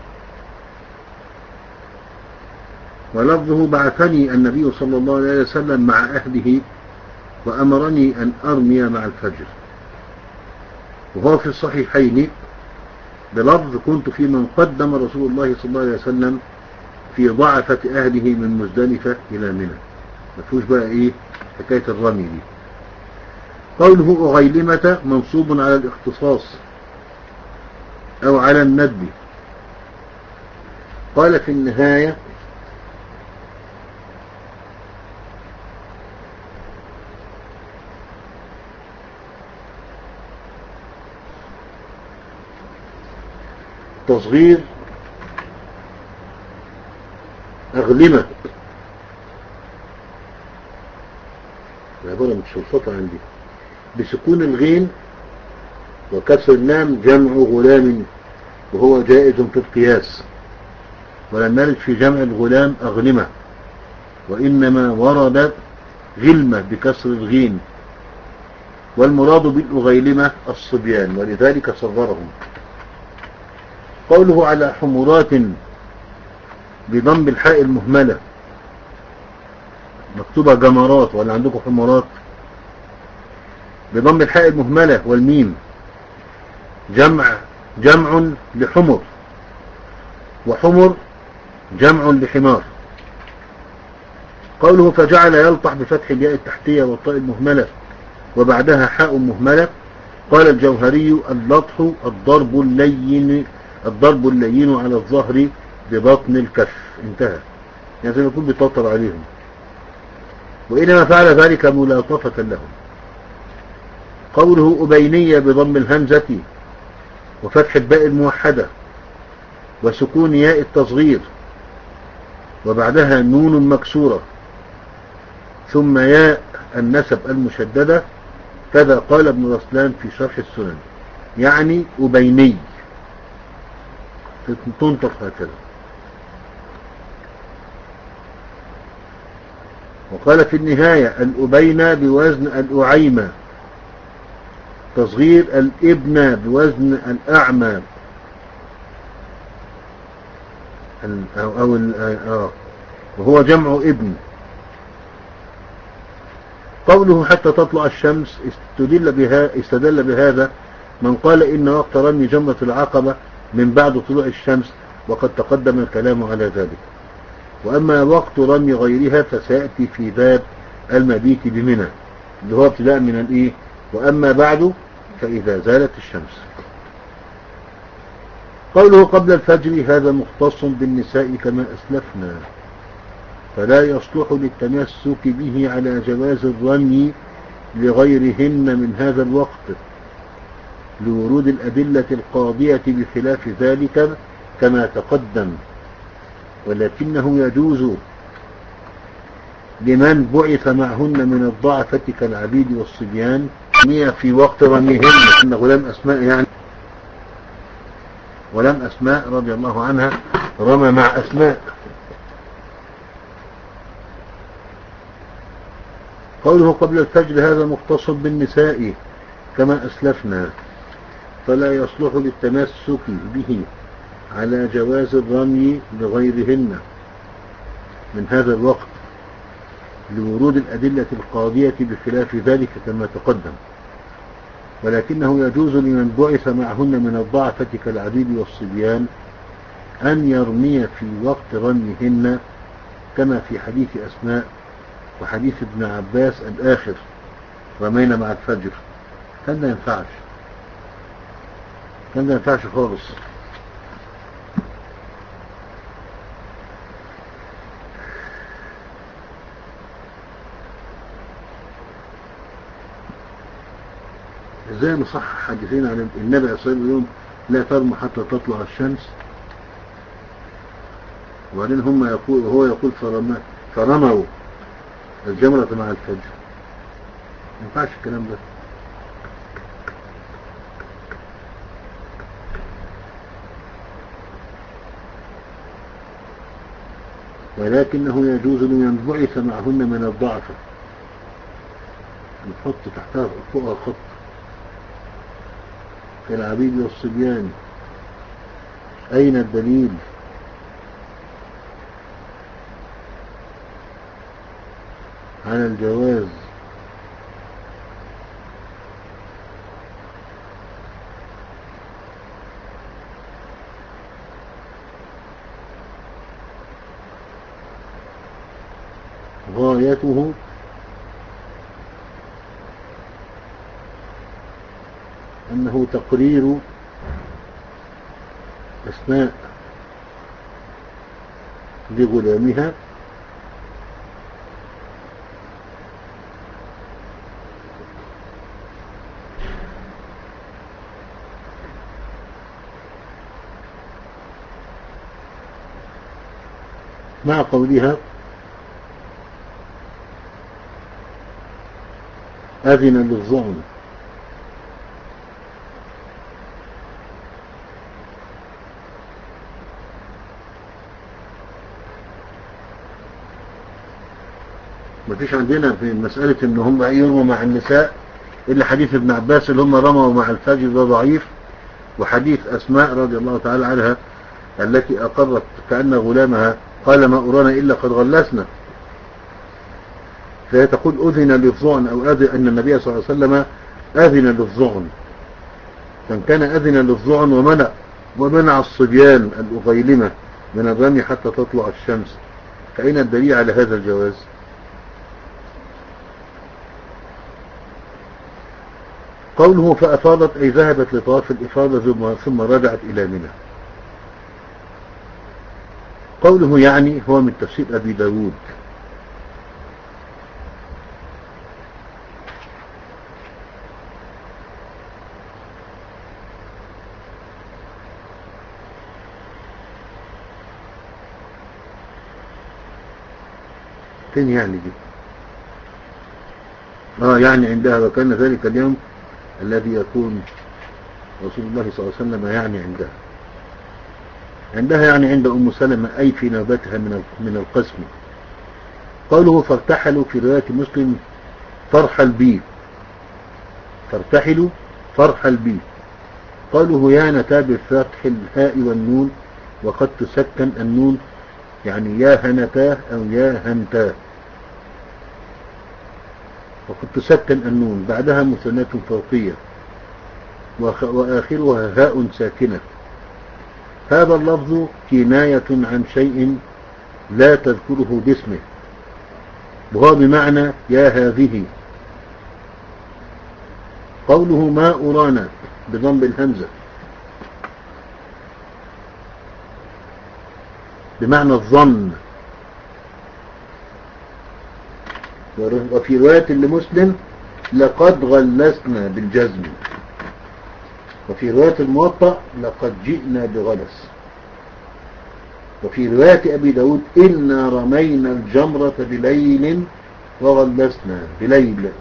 ولفظه بعثني النبي صلى الله عليه وسلم مع أهله وأمرني أن أرمي مع الفجر، وهو في الصحيحين بلفظ كنت في من قدم رسول الله صلى الله عليه وسلم في ضعفة أهله من مزدلفة إلى منى. مفهوش بقى إيه حكاية الرمي دي. قوله أغيلمة منصوب على الاختصاص أو على الندب. قال في النهاية تصغير أغلمة، العبارة متشلفطة عندي، بسكون الغين وكسر اللام جمع غلام، وهو جائز في القياس، ولم نرد في جمع الغلام أغلمة، وإنما وردت غلمة بكسر الغين، والمراد بالأغيلمة الصبيان، ولذلك صغرهم. قوله على حمرات بضم الحاء المهملة، مكتوبة جمرات ولا عندكم حمرات؟ بضم الحاء المهملة والميم، جمع جمع لحمر، وحمر جمع لحمار. قوله فجعل يلطح بفتح الياء التحتية والطاء المهملة وبعدها حاء مهملة. قال الجوهري اللطح الضرب اللين الضرب اللين على الظهر ببطن الكف، انتهى، يعني زي ما يكون بيطبطب عليهم، وإنما فعل ذلك ملاطفة لهم. قوله أبينية بضم الهمزة وفتح الباء الموحدة وسكون ياء التصغير وبعدها نون مكسورة ثم ياء النسب المشددة، كذا قال ابن رسلان في شرح السنن، يعني أبيني تنطق هكذا. وقال في النهاية الأبينة بوزن الأعيمة، تصغير الابن بوزن الأعمى أو, أو آه وهو جمع ابن. قوله حتى تطلع الشمس استدل بها استدل بهذا من قال إن وقت رمي جمرة العقبة من بعد طلوع الشمس، وقد تقدم الكلام على ذلك. وأما وقت رمي غيرها فسيأتي في باب المبيت بمنى اللي هو ابتداء من الإيه، وأما بعد فإذا زالت الشمس. قوله قبل الفجر هذا مختص بالنساء كما أسلفنا، فلا يصلح للتمسك به على جواز الرمي لغيرهن من هذا الوقت لورود الأدلة القاضية بخلاف ذلك كما تقدم، ولكنه يجوز لمن بعث معهن من الضعفة كالعبيد والصبيان في وقت رميهن. إن غلام أسماء يعني غلام أسماء رضي الله عنها رمى مع أسماء. قوله قبل الفجر هذا مختص بالنساء كما أسلفنا، فلا يصلح للتمسك به على جواز الرمي لغيرهن من هذا الوقت لورود الأدلة القاضية بخلاف ذلك كما تقدم، ولكنه يجوز لمن بعث معهن من الضعفة كالعبيد والصبيان أن يرمي في وقت رميهن كما في حديث أسماء وحديث ابن عباس الآخر رمينا مع الفجر. هل لا ينفعش؟ كان ده ما ينفعش خالص. ازاي نصحح حديثين عن النبي عليه الصلاة والسلام لا ترمى حتى تطلع الشمس، وبعدين هم يقول هو يقول فرمى فرموا الجمرة مع الفجر؟ ما ينفعش الكلام ده. ولكنه يجوز لمن بعث معهن من الضعف نحط تحتها فوقها خط كالعبيد والصبيان. أين الدليل؟ على الجواز. غايته أنه تقرير أسماء لغلامها مع قولها أذن للظعن. ما فيش عندنا في مسألة ان هم يرموا مع النساء إلا حديث ابن عباس اللي هم رموا مع الفجر ده ضعيف، وحديث أسماء رضي الله تعالى عنها التي أقرت كأن غلامها قال ما أرانا إلا قد غلسنا، فهي تقول أذن للظعن أو أذن أن النبي صلى الله عليه وسلم أذن للظعن، فإن كان أذن للظعن ومنع ومنع الصبيان الأغيلمة من الرمي حتى تطلع الشمس، فأين الدليل على هذا الجواز؟ قوله فأفاضت أي ذهبت لطواف الإفاضة ثم رجعت إلى منى. قوله يعني هو من تفسير أبي داود. فين يعني دي؟ آه يعني عندها وكان ذلك اليوم الذي يكون رسول الله صلى الله عليه وسلم يعني عندها عندها يعني عند أم سلمة أي في نوبتها من من القسم. قوله فارتحلوا في رواية مسلم فرحل بي، فارتحلوا فرحل بي. قوله يا نتا بفتح الهاء والنون وقد تسكن النون يعني يا هنتاه أو يا هنتاه، وقد تسكن النون بعدها مثنات فوقية وآخرها هاء ساكنة. هذا اللفظ كناية عن شيء لا تذكره باسمه، وهو بمعنى يا هذه. قوله ما أرانا بضم الهمزة بمعنى الظن. وفي رواية لمسلم لقد غلسنا بالجزم، وفي رواية الموطأ لقد جئنا بغلس، وفي رواية أبي داود إنا رمينا الجمرة بليل وغلسنا بليل.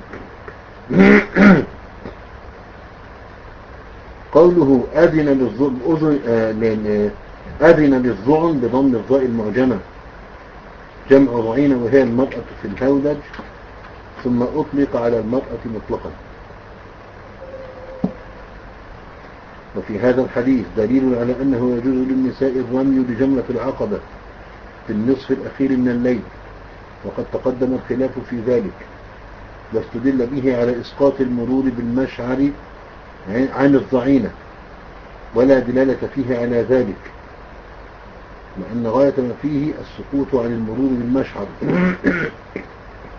قوله أذن للظعن أذن للظعن بضم الظاء المعجمة جمع ضعينة وهي المرأة في الهودج، ثم أطلق على المرأة مطلقا. وفي هذا الحديث دليل على أنه يجوز للنساء الرمي بجمرة العقبة في النصف الأخير من الليل، وقد تقدم الخلاف في ذلك، واستدل به على إسقاط المرور بالمشعر عن الضعينة، ولا دلالة فيه على ذلك، لأن غاية ما فيه السقوط عن المرور بالمشعر.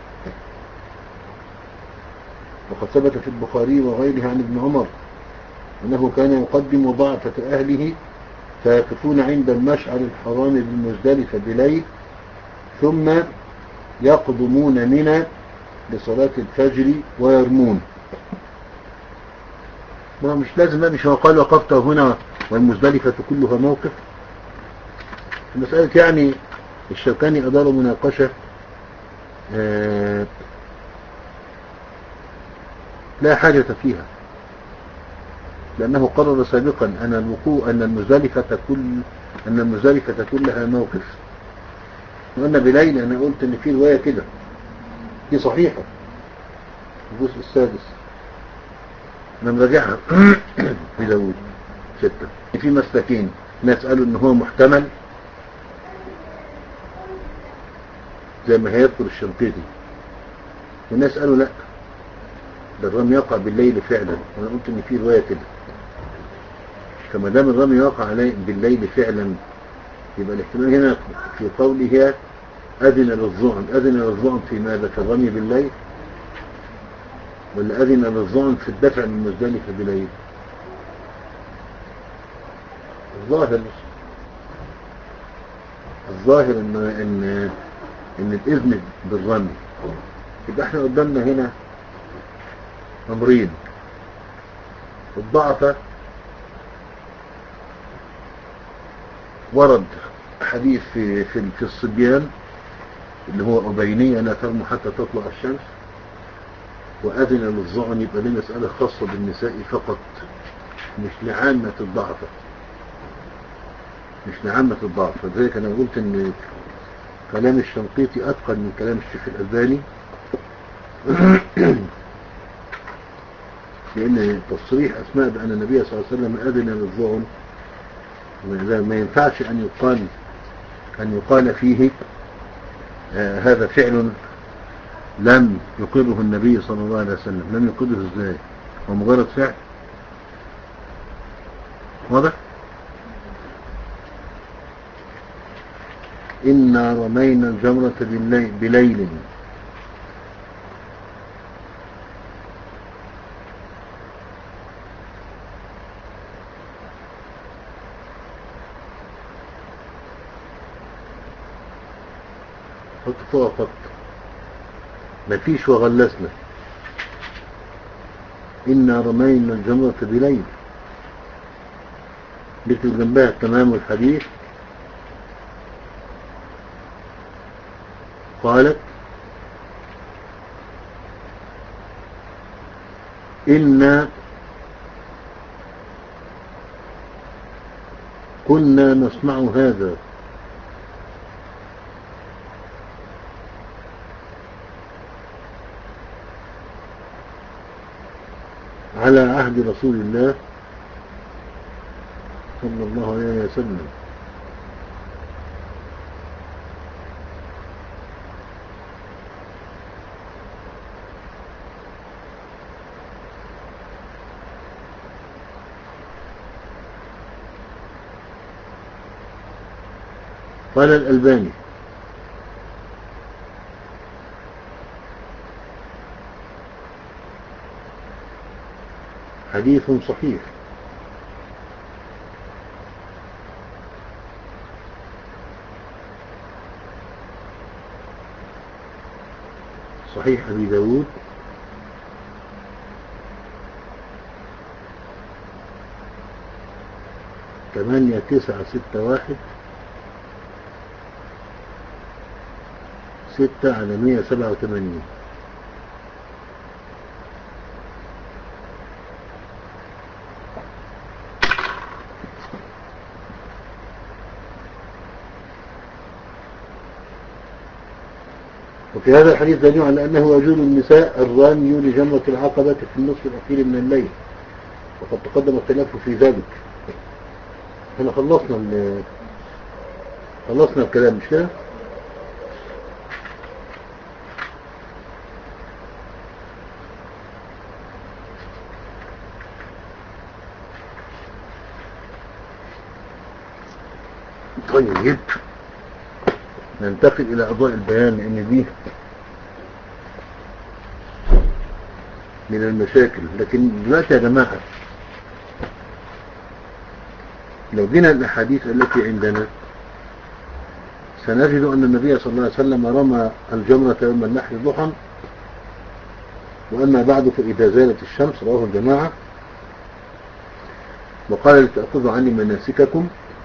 وقد ثبت في البخاري وغيره عن ابن عمر أنه كان يقدم ضعفة أهله فيقفون عند المشعر الحرام بالمزدلفة بليل ثم يقدمون منى لصلاة الفجر ويرمون. ما مش لازم، مش هو قال وقفت هنا والمزدلفة كلها موقف. المسألة يعني الشوكاني أدار مناقشة آه لا حاجة فيها، لأنه قرر سابقا أن الوقوع أن المزدلفة كل أن المزدلفة كلها موقف، وأن بليل أنا قلت إن في رواية كده دي صحيحة الجزء السادس أنا مراجعها في داود ستة. في مسلكين، ناس قالوا إن هو محتمل زي ما هيذكر الشنقيطي، وناس قالوا لا ده الرمي يقع بالليل فعلا، وأنا قلت إن في رواية كده. فما دام الرمي يقع عليه بالليل فعلا يبقى الاحتمال هنا في قوله أذن للظعن، أذن للظعن في ماذا؟ في الرمي بالليل، ولا أذن للظعن في الدفع من مزدلفة بليل؟ الظاهر الظاهر إن إن إن الإذن بالرمي. يبقى احنا قدامنا هنا أمرين: الضعفة ورد حديث في في, في الصبيان اللي هو أبينية لا ترموا حتى تطلع الشمس، وأذن للظعن، يبقى دي مسألة خاصة بالنساء فقط مش لعامة الضعفة، مش لعامة الضعفة. ذلك أنا قلت إن كلام الشنقيطي أتقن من كلام الشيخ الألباني لأن تصريح أسماء بأن النبي صلى الله عليه وسلم أذن للظعن ما ينفعش أن يقال أن يقال فيه آه هذا فعل لم يقره النبي صلى الله عليه وسلم. لم يقره ازاي؟ هو مجرد فعل واضح. إنا رمينا الجمرة بالليل, بليل حط فوق خط مفيش وغلسنا. إنا رمينا الجمرة بليل بيكتب جنبها تمام الحديث. قالت إنا كنا نصنع هذا على عهد رسول الله صلى الله عليه وسلم. قال الألباني حديث صحيح صحيح أبي داود ثمانية تسعة ستة واحد ستة على مية سبعة وثمانين. وفي هذا الحديث دليل على أنه يجوز النساء الرامي لجمرة العقبة في النصف الأخير من الليل، وقد تقدم الخلاف في ذلك. احنا خلصنا خلصنا الكلام مش كده؟ طيب ننتقل إلى أضواء البيان، لأن دي من المشاكل. لكن دلوقتي يا جماعة لو جينا الأحاديث التي عندنا سنجد أن النبي صلى الله عليه وسلم رمى الجمرة يوم النحر ضحى، وأما بعد فإذا زالت الشمس، رواه الجماعة، وقال لتأخذوا عني مناسككم،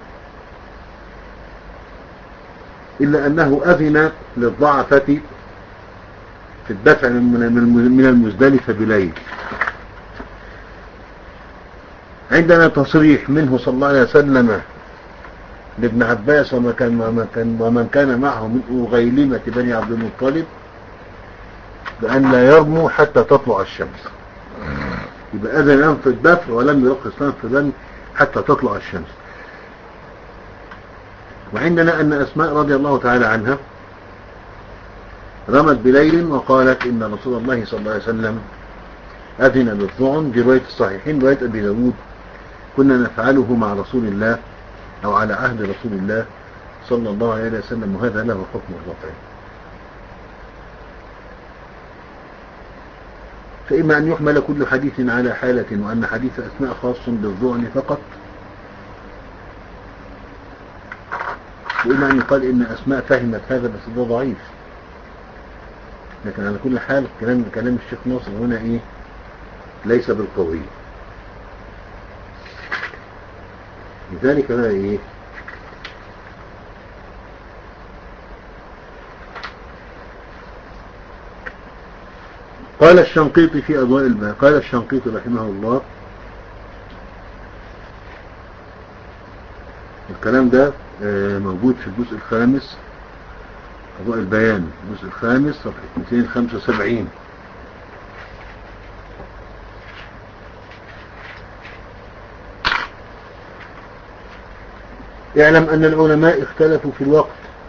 إلا أنه أذن للضعفة في الدفع من المزدلفة بليل. عندنا تصريح منه صلى الله عليه وسلم لابن عباس ومن كان, ومن كان, ومن كان معه من أغيلمة بني عبد المطلب بأن لا يرموا حتى تطلع الشمس. يبقى أذن لهم في الدفع ولم يرخص لهم في الرمي حتى تطلع الشمس. وعندنا أن أسماء رضي الله تعالى عنها رمت بليل وقالت إن رسول الله صلى الله عليه وسلم أذن بالظعن. دي رواية الصحيحين. رواية أبي داود كنا نفعله مع رسول الله أو على عهد رسول الله صلى الله عليه وسلم، وهذا له حكم الرفع. فإما أن يحمل كل حديث على حالة، وأن حديث أسماء خاص بالظعن فقط، وإما أن يقال إن أسماء فهمت هذا بس ده ضعيف. لكن على كل حال كلام كلام الشيخ ناصر هنا إيه ليس بالقوي. لذلك بقى إيه قال الشنقيطي في أضواء البيان، قال الشنقيطي رحمه الله، الكلام ده موجود في الجزء الخامس أضواء البيان، الجزء الخامس صفحة مئتين وخمسة وسبعين. اعلم أن العلماء اختلفوا في الوقت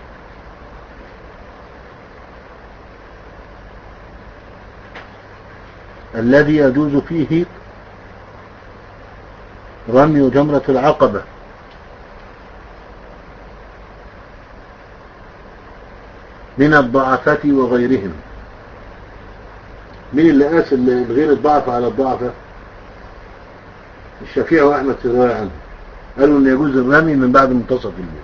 الذي يجوز فيه رمي جمرة العقبة من الضعفة وغيرهم. مين اللي قاس الغير الضعف على الضعفة؟ الشافعي وأحمد في رواية عنه قالوا أن يجوز الرمي من بعد منتصف الليل.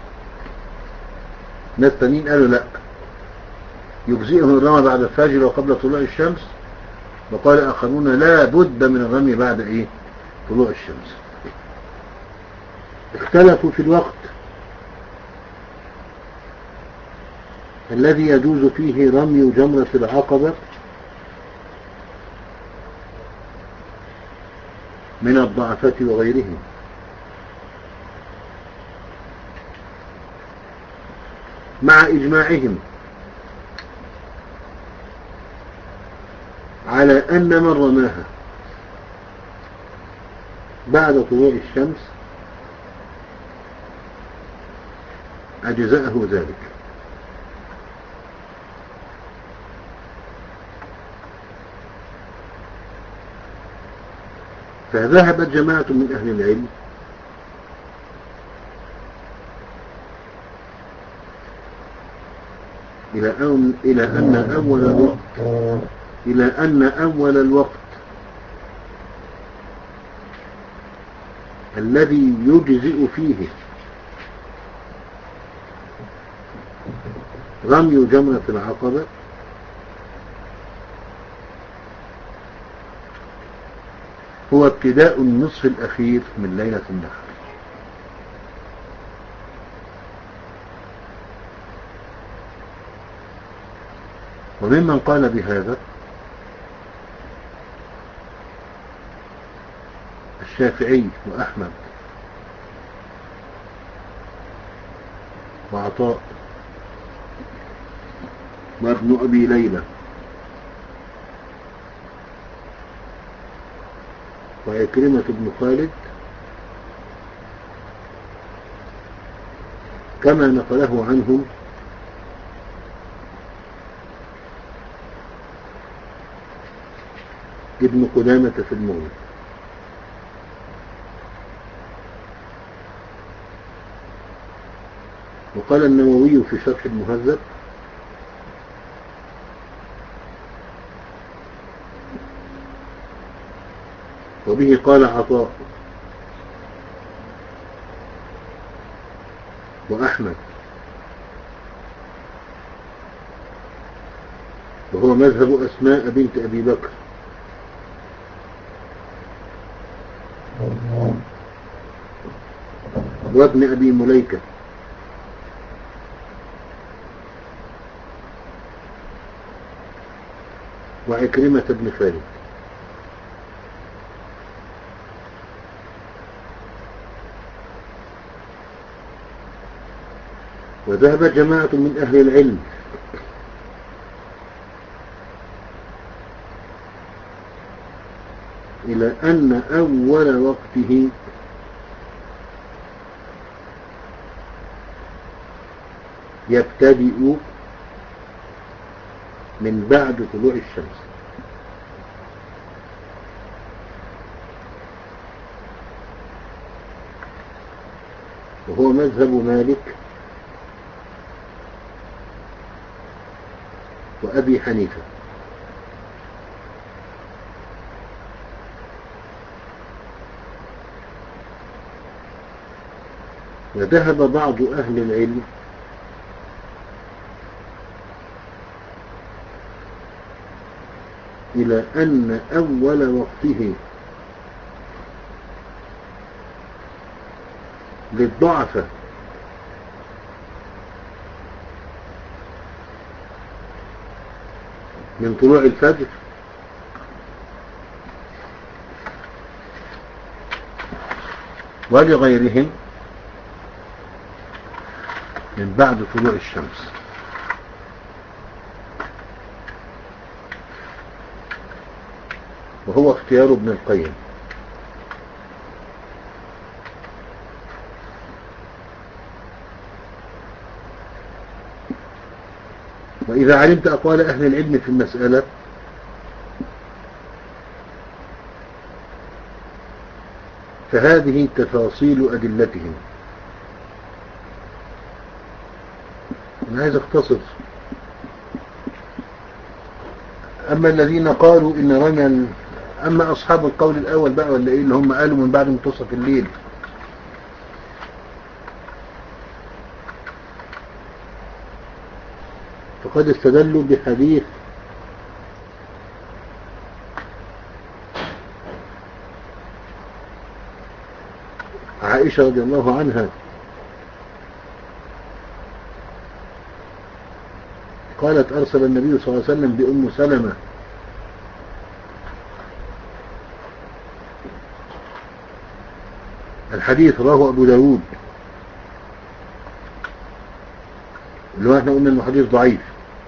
ناس تانيين قالوا لا، يجزئهم الرمي بعد الفجر وقبل طلوع الشمس، وقال آخرون لا بد من الرمي بعد إيه طلوع الشمس. اختلفوا في الوقت الذي يجوز فيه رمي جمرة العقبة من الضعفة وغيرهم. مع إجماعهم على أن من رماها بعد طلوع الشمس أجزاءه ذلك. فذهبت جماعة من أهل العلم إلى أن إلى أن أول الوقت إلى أن أول الوقت الذي يجزئ فيه رمي جمرة العقبة هو ابتداء النصف الأخير من ليلة النحر. وممن قال بهذا الشافعي وأحمد وعطاء وابن أبي ليلى وعكرمة بن خالد، كما نقله عنهم ابن قدامة في المغني. وقال النووي في شرح المهذب وبه قال عطاء وأحمد، وهو مذهب أسماء بنت أبي بكر، وابن أبي مليكة، وعكرمة بن خالد. وذهب جماعة من أهل العلم إلى أن أول وقته يبتدئ من بعد طلوع الشمس، وهو مذهب مالك وأبي حنيفة. وذهب بعض أهل العلم إلى أن أول وقته للضعف من طلوع الفجر ولغيرهم من بعد طلوع الشمس. وهو اختيار ابن القيم. وإذا علمت أقوال أهل العلم في المسألة فهذه تفاصيل أدلتهم. أنا عايز أختصر. أما الذين قالوا إن رمى، أما أصحاب القول الأول بقى ولا إيه اللي هم قالوا من بعد منتصف الليل، فقد استدلوا بحديث عائشة رضي الله عنها قالت أرسل النبي صلى الله عليه وسلم بأم سلمة الحديث رواه أبو داود، اللي هو احنا قلنا انه حديث ضعيف.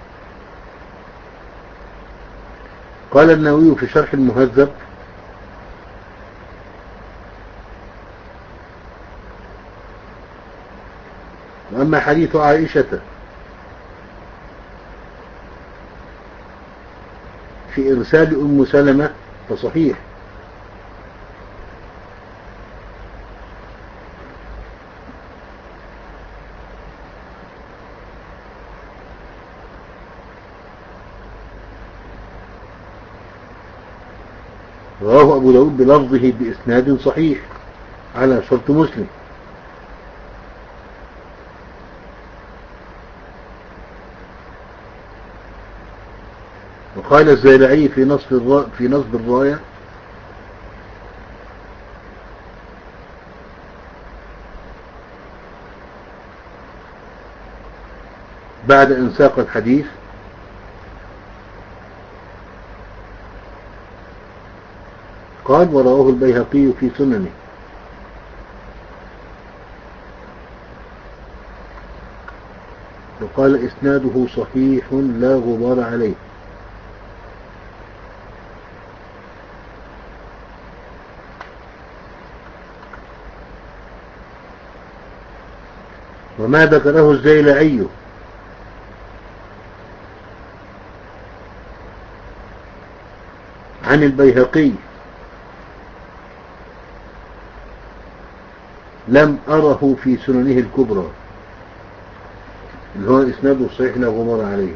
قال النووي في شرح المهذب وأما حديث عائشة في إرسال أم سلمة فصحيح، رواه أبو داود بلفظه بإسناد صحيح على شرط مسلم. وقال الزيلعي في نصب الراية في نصب الراية بعد أن ساق الحديث قال ورواه البيهقي في سننه. وقال إسناده صحيح لا غبار عليه. وما ذكره الزيلعي عن البيهقي لم أره في سننه الكبرى، اللي هو إسناده صحيح لا غبار عليه.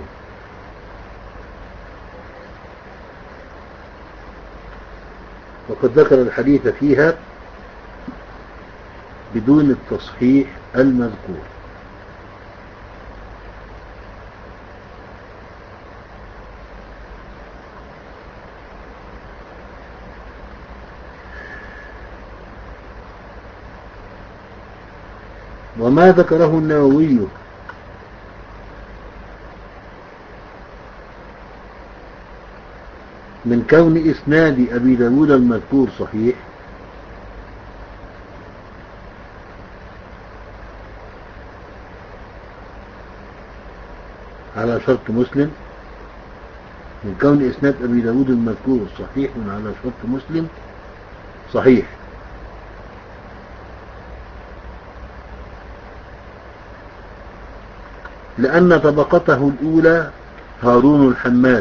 وقد ذكر الحديث فيها بدون التصحيح المذكور. وما ذكره النووي من كون إسناد أبي داود المذكور صحيح على شرط مسلم، من كون إسناد أبي داود المذكور صحيح على شرط مسلم صحيح، لأن طبقته الأولى هارون الحمال،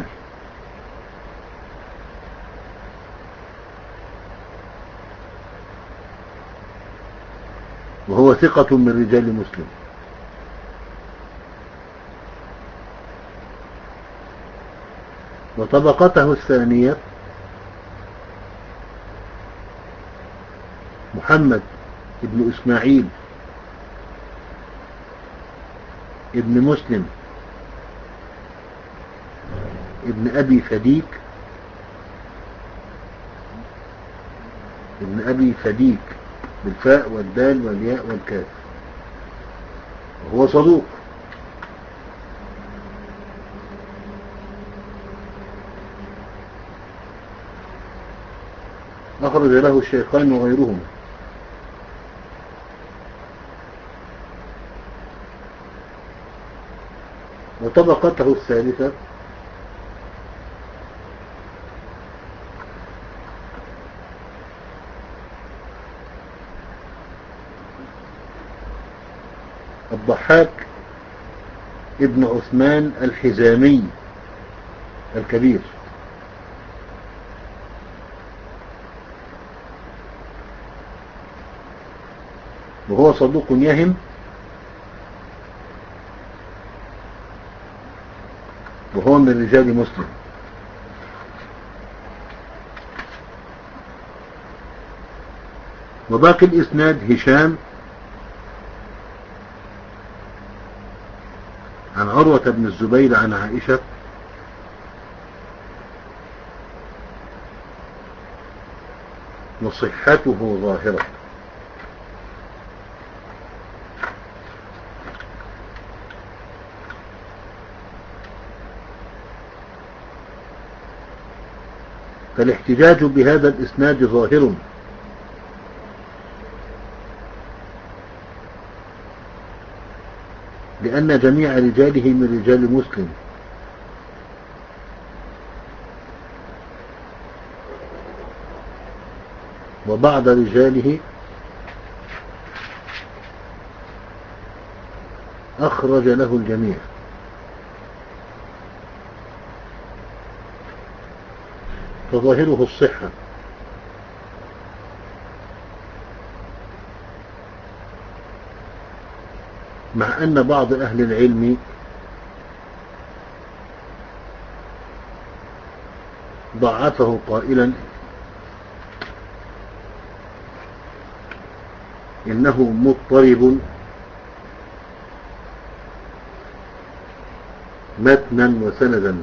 وهو ثقة من رجال مسلم. وطبقته الثانية محمد ابن إسماعيل ابن مسلم ابن أبي فديك ابن أبي فديك بالفاء والدال والياء والكاف، وهو صدوق. أخرج له الشيخان وغيرهما. وطبقته الثالثة الضحاك ابن عثمان الحزامي الكبير، وهو صدوق يهم، وهو من رجال مسلم. وباقي الإسناد هشام عن عروة بن الزبير عن عائشة وصحته ظاهرة. فالاحتجاج بهذا الإسناد ظاهر، لأن جميع رجاله من رجال مسلم، وبعض رجاله أخرج له الجميع. فظاهره الصحة، مع أن بعض أهل العلم ضعفه قائلا إنه مضطرب متنا وسندا.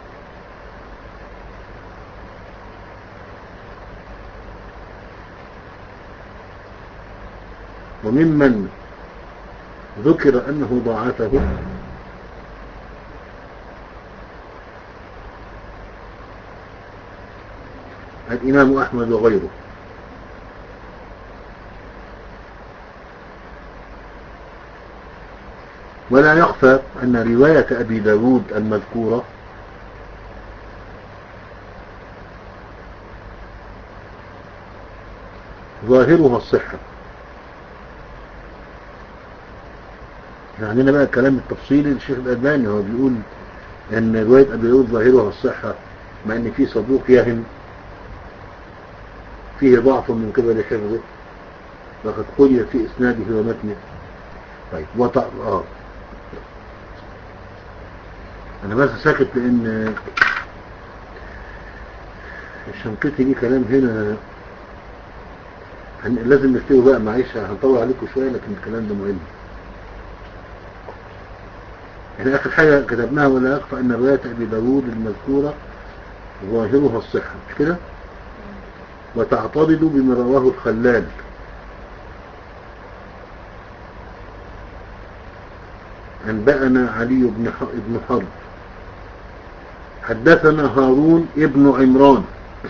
وممن ذكر أنه ضعفه الإمام أحمد وغيره. ولا يخفى أن رواية أبي داود المذكورة ظاهرها الصحة. عندنا بقى الكلام التفصيلي للشيخ الألباني، هو بيقول أن رواية أبي داود ظاهرها الصحة، مع أن في صدوق يهم فيه ضعف من قبل حفظه وقد قيد في إسناده ومتنه. طيب وطأ آه أنا بس ساكت لأن الشنقيطي ليه كلام هنا لازم نفتيه بقى، معيش هنطول عليكم شوية، لكن الكلام ده مهم. احنا آخر حاجة كتبناها ولا يخفى أن رواية أبي داود المذكورة ظاهرها الصحة، مش كده؟ وتعتضد بما رواه الخلال أنبأنا علي بن بن حرب حدثنا هارون ابن عمران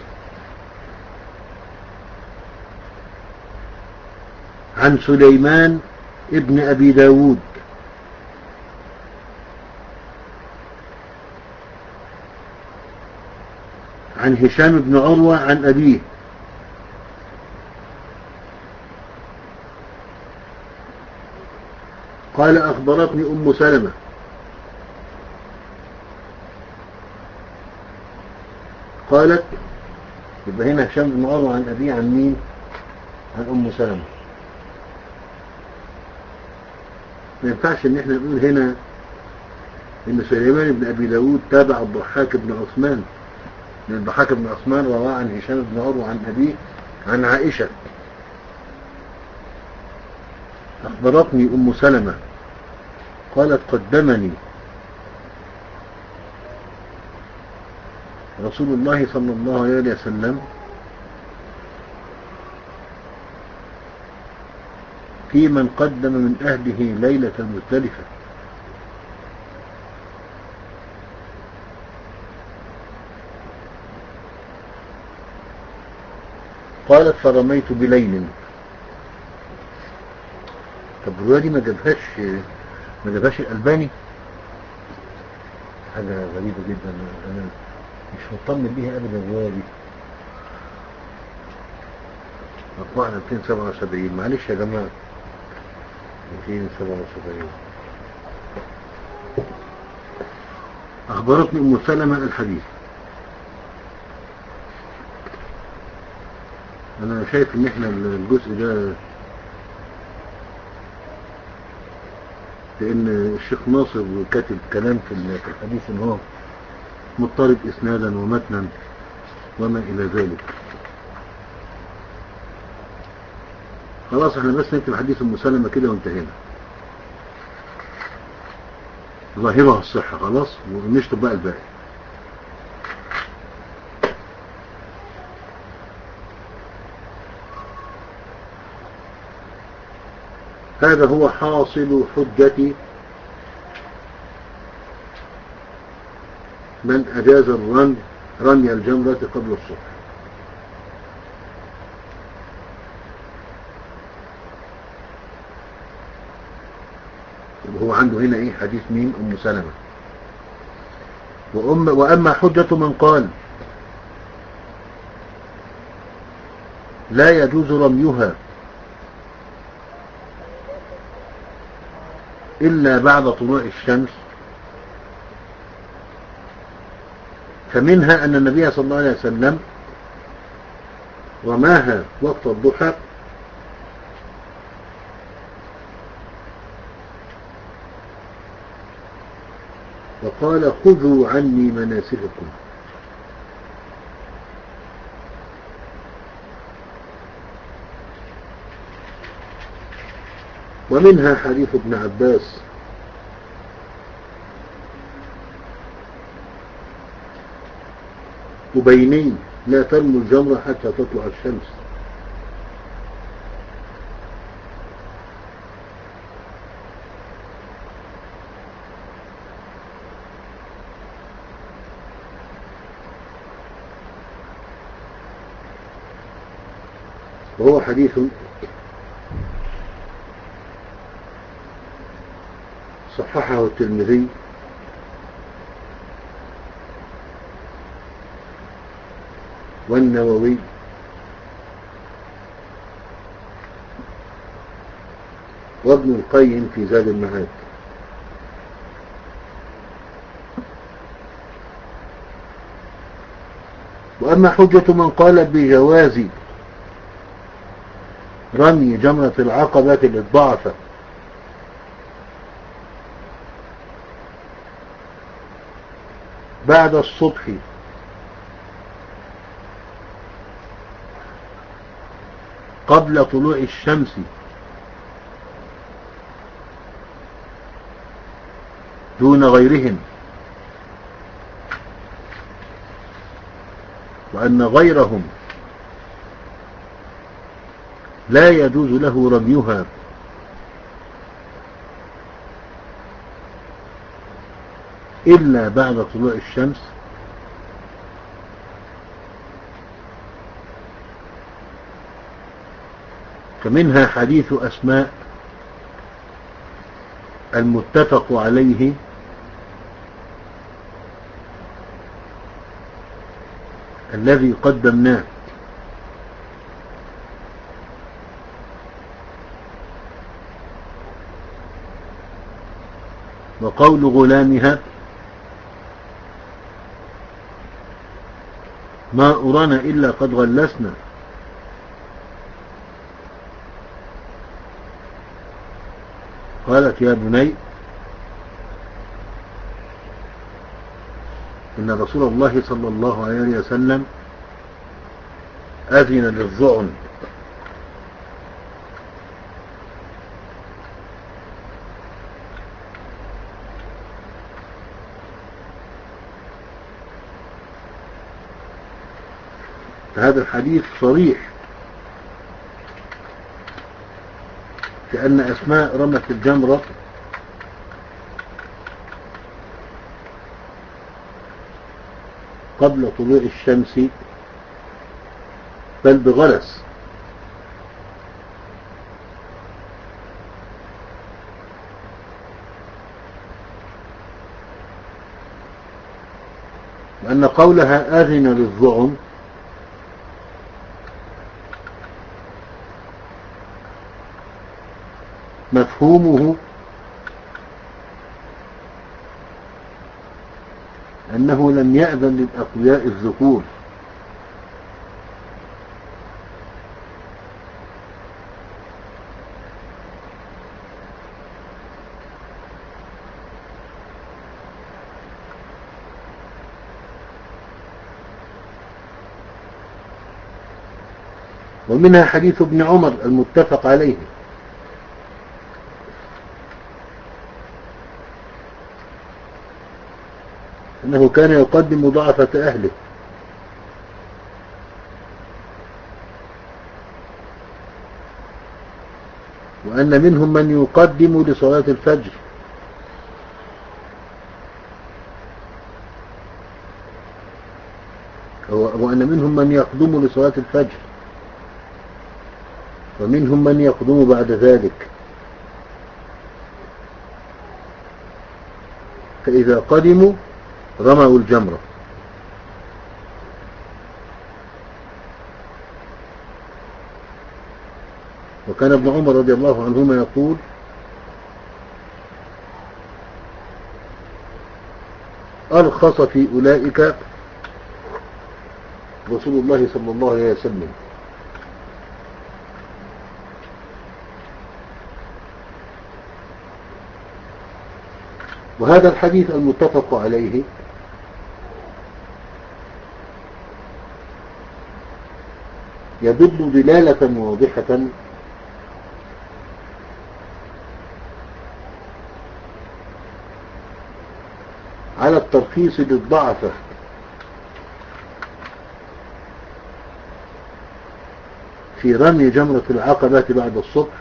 عن سليمان ابن أبي داود عن هشام بن عروة عن أبيه قال أخبرتني أم سلمة قالت، يبقى هنا هشام بن عروة عن أبيه عن مين؟ عن أم سلمة. ما ينفعش ان احنا نقول هنا ان سليمان بن أبي داود تابع الضحاك بن عثمان، لأن الضحاك بن عثمان رواه عن هشام بن عروة عن أبيه عن عائشة. أخبرتني أم سلمة قالت قدمني رسول الله صلى الله عليه وسلم في من قدم من أهله ليلة مزدلفة، قالت فرميت بليل. طب الرواية دي ما جابهاش ما جابهاش الألباني؟ حاجة غريبة جدا، أنا مش مطمن بيها أبدا الرواية دي. مطبعنا مئتين وسبعة وسبعين، معلش يا جماعة، مئتين وسبعة وسبعين. أخبرتني أم سلمة الحديث. أنا شايف إن إحنا الجزء ده، لأن الشيخ ناصر كاتب كلام في الحديث إن هو مضطرب إسنادا ومتنا وما إلى ذلك. خلاص احنا بس نكتب حديث أم سلمة كده وانتهينا، ظاهرها الصحة خلاص، ونشطب بقى الباقي. هذا هو حاصل حجة من أجاز الرمي رمي الجمرة قبل الصبح. هو عنده هنا ايه؟ حديث مين؟ أم سلمة. وأم وأما حجة من قال لا يجوز رميها إلا بعد طلوع الشمس، فمنها أن النبي صلى الله عليه وسلم رماها وقت الضحى وقال خذوا عني مناسككم. ومنها حديث ابن عباس أبيني لا ترموا الجمرة حتى تطلع الشمس. وهو حديث صححه الترمذي والنووي وابن القيم في زاد المعاد. وأما حجة من قال بجواز رمي جمرة العقبة للضعفة بعد الصبح قبل طلوع الشمس دون غيرهم، وأن غيرهم لا يجوز له رميها إلا بعد طلوع الشمس، فمنها حديث أسماء المتفق عليه الذي قدمناه، وقول غلامها ما أرانا إلا قد غلسنا، قالت يا بني إن رسول الله صلى الله عليه وسلم أذن للظعن. هذا الحديث صريح في أن أسماء رمت الجمرة قبل طلوع الشمس بل بغلس، وأن قولها أذن للظعن مفهومه أنه لم يأذن للأقوياء الذكور، ومنها حديث ابن عمر المتفق عليه أنه كان يقدم ضعفة أهله، وأن منهم من يقدم لصلاة الفجر، وأن منهم من يقدم لصلاة الفجر، ومنهم من يقدم بعد ذلك، فإذا قدموا رموا الجمرة. وكان ابن عمر رضي الله عنهما يقول أرخص في أولئك رسول الله صلى الله عليه وسلم. وهذا الحديث المتفق عليه يدل دلالة واضحة على الترخيص للضعفة في رمي جمرة العقبة بعد الصبح،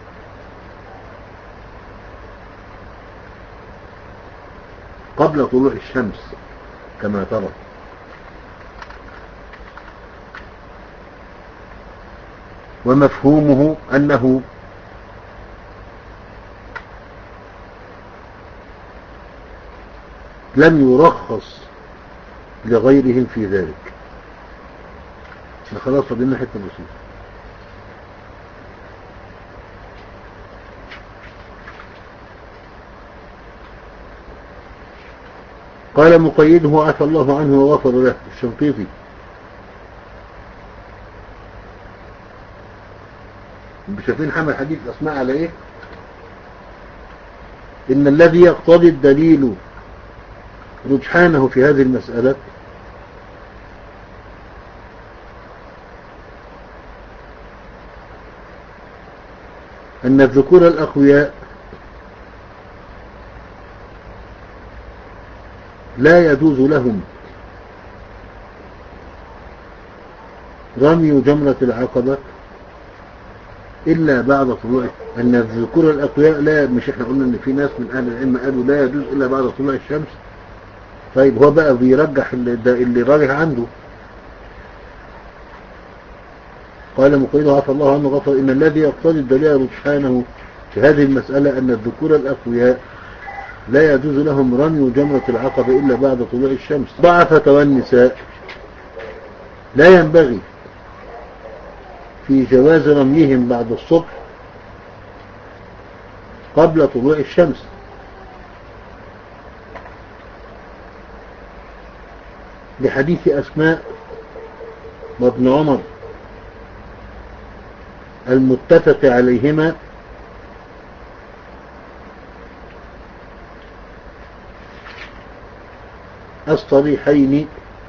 قبل طلوع الشمس كما ترى، ومفهومه أنه لم يرخص لغيرهم في ذلك. خلاص فضلنا حتة بسيطة. قال مقيده عفى الله عنه وغفر له الشنقيطي. شايفين حمل حديث أسماء على إيه؟ إن الذي يقتضي الدليل رجحانه في هذه المسألة أن الذكور الأقوياء لا يجوز لهم رمي جمرة العقبة إلا بعد طلوع، أن الذكور الأقوياء لا، مش احنا قلنا أن في ناس من أهل العلم قالوا لا يجوز إلا بعد طلوع الشمس، طيب هو بقى بيرجح اللي, اللي راجح عنده. قال مقيد عفى الله عنه غفر إن الذي يقتضي الدليل رجحانه في هذه المسألة أن الذكور الأقوياء لا يجوز لهم رمي جمرة العقبة إلا بعد طلوع الشمس. ضعفة والنساء لا ينبغي في جواز رميهم بعد الصبح قبل طلوع الشمس، لحديث أسماء وابن عمر المتفق عليهما الصريحين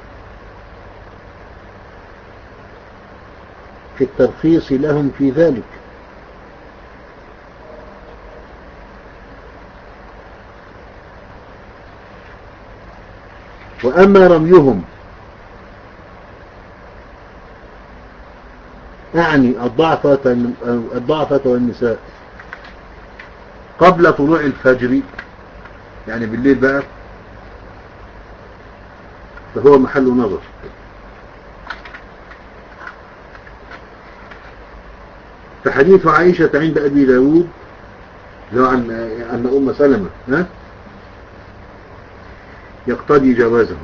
في الترخيص لهم في ذلك. وأما رميهم أعني الضعفة الضعفة والنساء قبل طلوع الفجر، يعني بالليل بقى، فهو محل نظر. فحديث عائشة عند أبي داود عن أن أم سلمة ها يقتضي جوازه،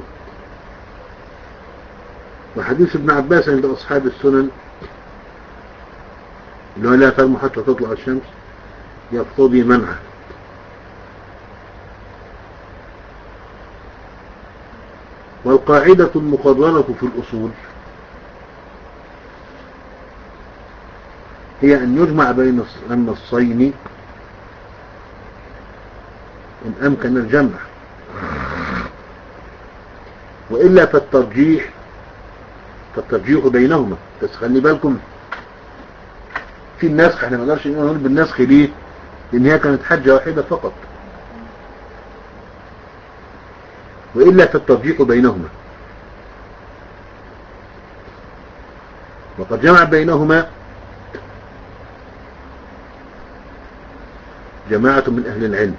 وحديث ابن عباس عند أصحاب السنن اللي هو لا ترموا حتى تطلع الشمس يقتضي منعه. والقاعدة المقررة في الأصول هي أن يجمع بين النصين إن أمكن الجمع، وإلا فالترجيح فالترجيح بينهما. بس خلي بالكم في النسخ، احنا ما نقدرش نقول بالنسخ ليه؟ لأن هي كانت حجة واحدة فقط، وإلا فالترجيح بينهما. وقد جمع بينهما جماعة من أهل العلم،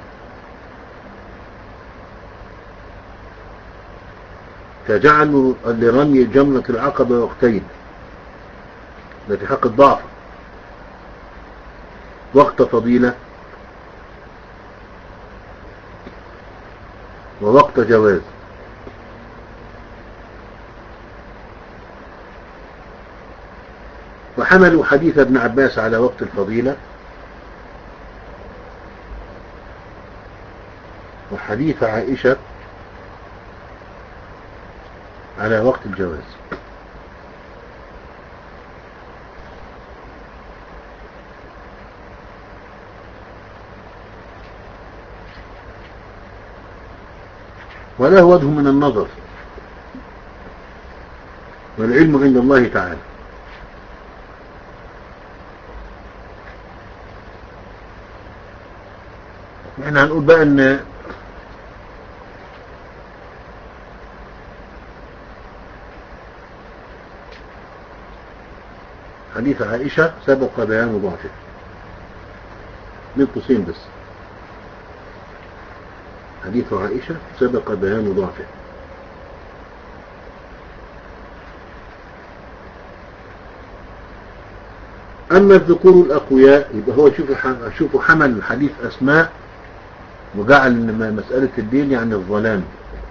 فجعلوا لرمي جمرة العقبة وقتين التي حق الضعف، وقت فضيلة ووقت جواز. وحملوا حديث ابن عباس على وقت الفضيلة، وحديث عائشة على وقت الجواز. وله وجه من النظر، والعلم عند الله تعالى. احنا هنقول بقى ان حديث عائشة سبق بيان ضعفه من قوسين بس. حديث عائشة سبق بيان ضعفه. أما الذكور الأقوياء يبقى هو شوفوا حمل حديث أسماء وجعل مسألة الليل يعني الظلام،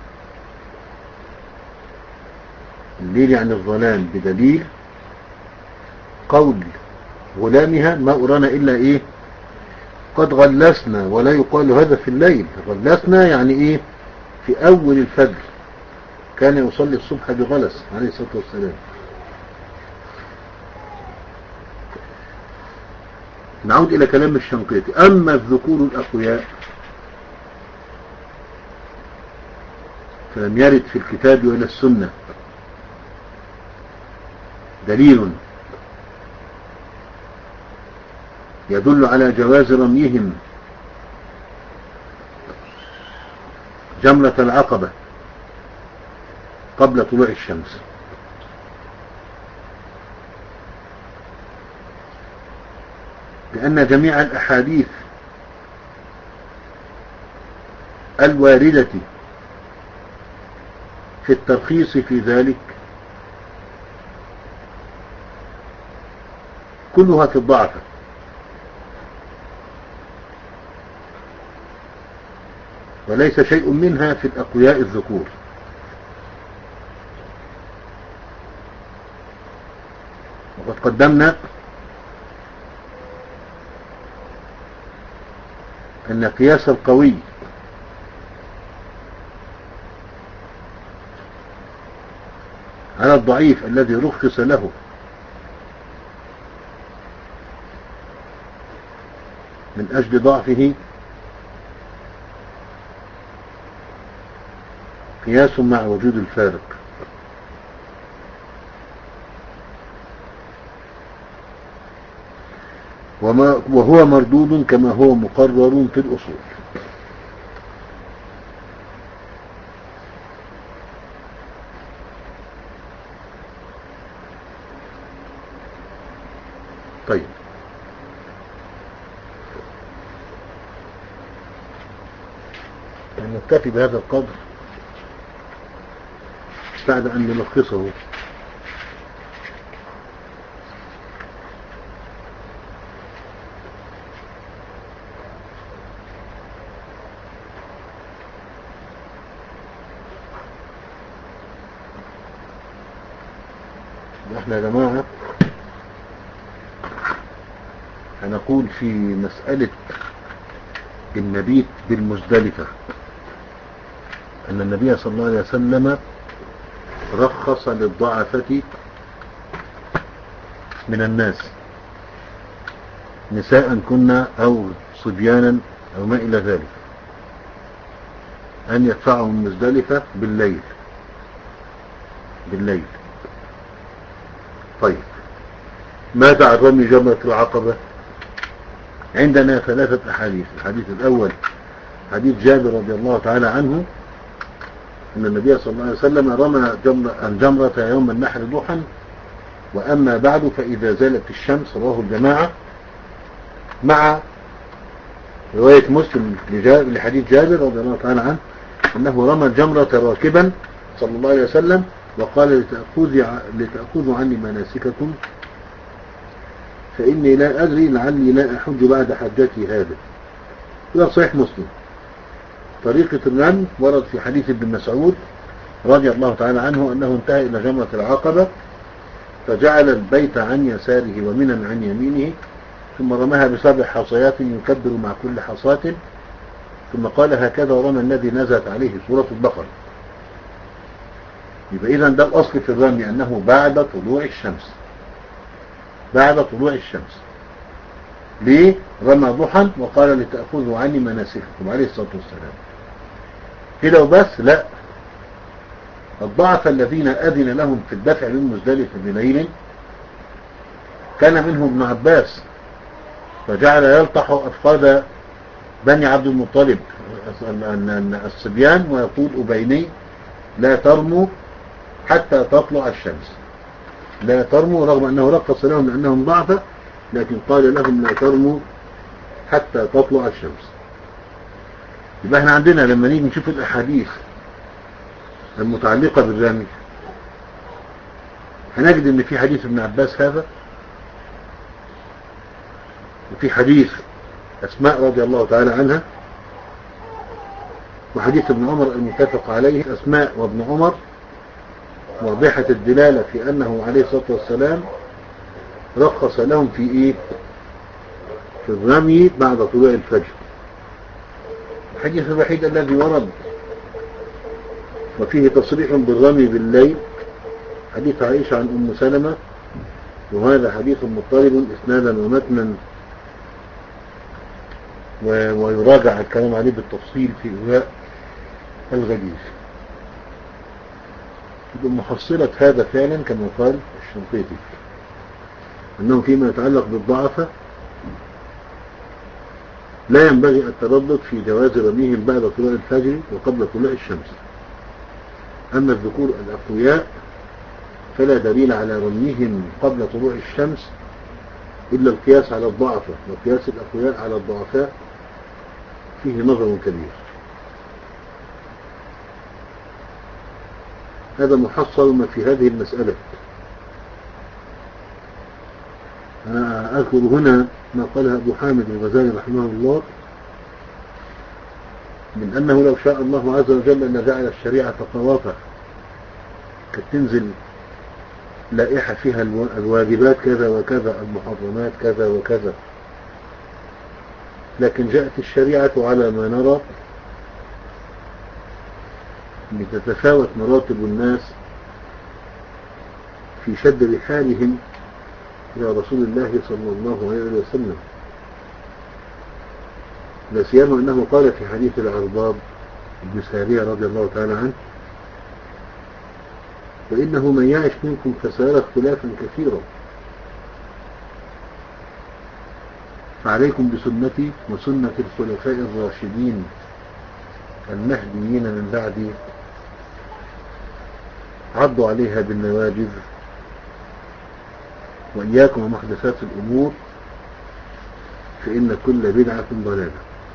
الليل يعني الظلام، بدليل قول غلامها ما أرانا إلا إيه قد غلسنا، ولا يقال هذا في الليل. غلسنا يعني إيه في أول الفجر، كان يصلي الصبح بغلس عليه الصلاة والسلام. نعود إلى كلام الشنقيطي. أما الذكور الأقوياء فلم يرد في الكتاب ولا السنة دليل يدل على جواز رميهم جمرة العقبة قبل طلوع الشمس، لأن جميع الأحاديث الواردة في الترخيص في ذلك كلها في الضعف، وليس شيء منها في الأقوياء الذكور. وقد قدمنا أن قياس القوي على الضعيف الذي رخص له من أجل ضعفه قياس مع وجود الفارق. وما وهو مردود كما هو مقرر في الأصول. طيب، نكتفي بهذا القدر بعد أن نلخصه. احنا يا جماعة هنقول في مسألة المبيت بالمزدلفة أن النبي صلى الله عليه وسلم رخص للضعفة من الناس، نساء كنا أو صبيانا أو ما إلى ذلك، أن يدفعوا من مزدلفة بالليل بالليل طيب، ماذا عن رمي جمرة العقبة؟ عندنا ثلاثة أحاديث. الحديث الأول حديث جابر رضي الله تعالى عنه أن النبي صلى الله عليه وسلم رمى الجمرة يوم النحر ضحى، وأما بعد فإذا زالت الشمس، رواه الجماعة، مع رواية مسلم لحديث جابر رضي الله تعالى عنه أنه رمى الجمرة راكبا صلى الله عليه وسلم وقال لتأخذوا عني مناسككم فإني لا أدري لعلي لا أحج بعد حجتي هذا. إلى صحيح مسلم. طريقة الرمي ورد في حديث ابن مسعود رضي الله تعالى عنه أنه انتهى إلى جمرة العقبة فجعل البيت عن يساره ومنا عن يمينه، ثم رماها بسبع حصيات يكبر مع كل حصاة، ثم قال هكذا رمى الذي نزلت عليه سورة البقرة. يبقى إذن ده الأصل في الرمي أنه بعد طلوع الشمس، بعد طلوع الشمس. ليه؟ رمى ضحى وقال لتأخذوا عني مناسككم عليه الصلاة والسلام. كده وبس؟ لا، الضعف الذين أذن لهم في الدفع من مزدلفة بليل كان منهم ابن عباس، فجعل يلطح أفقاد بني عبد المطلب الصبيان ويقول أبيني لا ترموا حتى تطلع الشمس، لا ترموا، رغم أنه رقص لهم لأنهم ضعفة، لكن قال لهم لا ترموا حتى تطلع الشمس. يبقى احنا عندنا لما نيجي نشوف الأحاديث المتعلقة بالرمي هنجد ان في حديث ابن عباس هذا، وفي حديث أسماء رضي الله تعالى عنها، وحديث ابن عمر المتفق عليه. أسماء وابن عمر واضحة الدلالة في أنه عليه الصلاة والسلام رخص لهم في إيه؟ في الرمي بعد طلوع الفجر. الحديث الوحيد الذي ورد وفيه تصريح بالرمي بالليل حديث عائشة عن أم سلمة، وهذا حديث مضطرب إسنادا ومتنا، ويراجع الكلام عليه بالتفصيل في إغواء الغليل. محصلة هذا فعلا كما قال الشنقيطي أنه فيما يتعلق بالضعفة لا ينبغي التردد في جواز رميهم بعد طلوع الفجر وقبل طلوع الشمس. أما الذكور الأقوياء فلا دليل على رميهم قبل طلوع الشمس إلا القياس على الضعفة، وقياس الأقوياء على الضعفاء فيه نظر كبير. هذا محصل ما في هذه المسألة. أنا أذكر هنا ما قاله أبو حامد الغزالي رحمه الله من أنه لو شاء الله عز وجل أن جعل الشريعة قوافة كانت تنزل لائحة فيها الواجبات كذا وكذا، المحرمات كذا وكذا، لكن جاءت الشريعة على ما نرى لتتفاوت مراتب الناس في شد رحالهم إلى رسول الله صلى الله عليه وسلم، لا سيما أنه قال في حديث العرباض بن سارية رضي الله تعالى عنه: فإنه من يعش منكم فسيرى اختلافا كثيرا، فعليكم بسنتي وسنة الخلفاء الراشدين المهديين من بعدي، عضوا عليها بالنواجذ، وإياكم ومحدثات الأمور فإن كل بدعة ضلالة.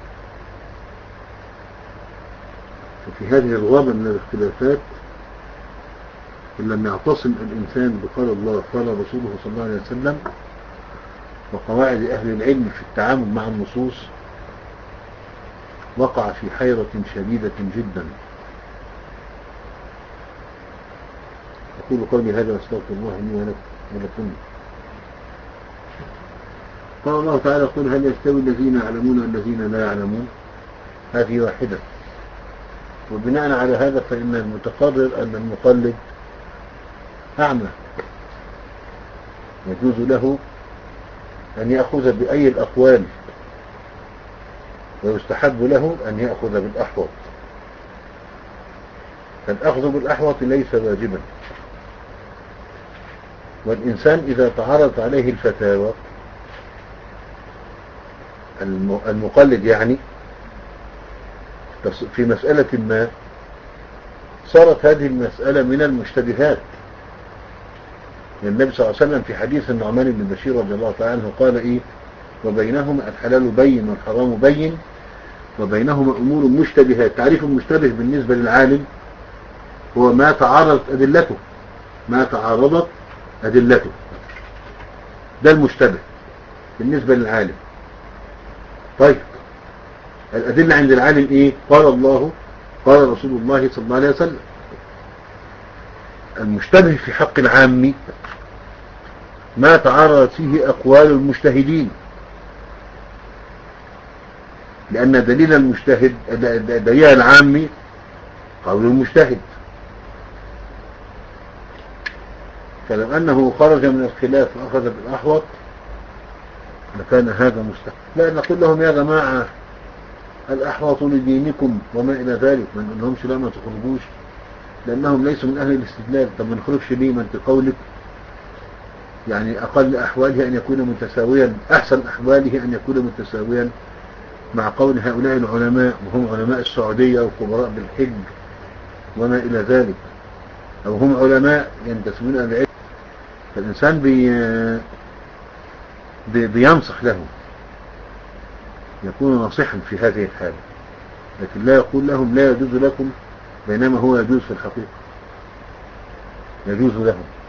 ففي هذه الغابة من الاختلافات إن لم يعتصم الإنسان بقال الله قال رسوله صلى الله عليه وسلم وقواعد أهل العلم في التعامل مع النصوص، وقع في حيرة شديدة جدا. أقول قولي هذا واستغفر الله لي ولكم. قال الله تعالى: قل هل يستوي الذين يعلمون والذين لا يعلمون؟ هذه واحدة. وبناء على هذا فإن المتقرر أن المقلد أعمى، يجوز له أن يأخذ بأي الأقوال، ويستحب له أن يأخذ بالأحوط. فالأخذ بالأحوط ليس واجبا، والإنسان إذا تعرضت عليه الفتاوى المقلد يعني في مسألة ما، صارت هذه المسألة من المشتبهات. النبي صلى الله عليه وسلم في حديث النعمان بن بشير رضي الله تعالى عنه قال إيه: وبينهما الحلال بين والحرام بين وبينهما أمور مشتبهات. تعريف المشتبه بالنسبة للعالم هو ما تعارضت أدلته، ما تعارضت أدلته، ده المشتبه بالنسبة للعالم. طيب الأدلة عند العالم إيه؟ قال الله قال رسول الله صلى الله عليه وسلم. المشتبه في حق العام ما تعارضت فيه أقوال المجتهدين، لأن دليل المجتهد دليل العام قول المجتهد. فلو أنه خرج من الخلاف وأخذ بالأحوط لكان هذا مستحيل. لا نقول لهم يا جماعة الأحوط لدينكم وما إلى ذلك، ما نقولهمش لا ما تخرجوش لأنهم ليسوا من أهل الاستدلال. طب ما نخرجش ليه؟ ما أنت قولك يعني أقل أحواله أن يكون متساويا، أحسن أحواله أن يكون متساويا مع قول هؤلاء العلماء، وهم علماء السعودية وخبراء بالحج وما إلى ذلك، أو هم علماء ينتسبون إلى العلم. فالإنسان بي بي بينصح له، يكون ناصحا في هذه الحالة، لكن لا يقول لهم لا يجوز لكم بينما هو يجوز في الحقيقة، يجوز لهم.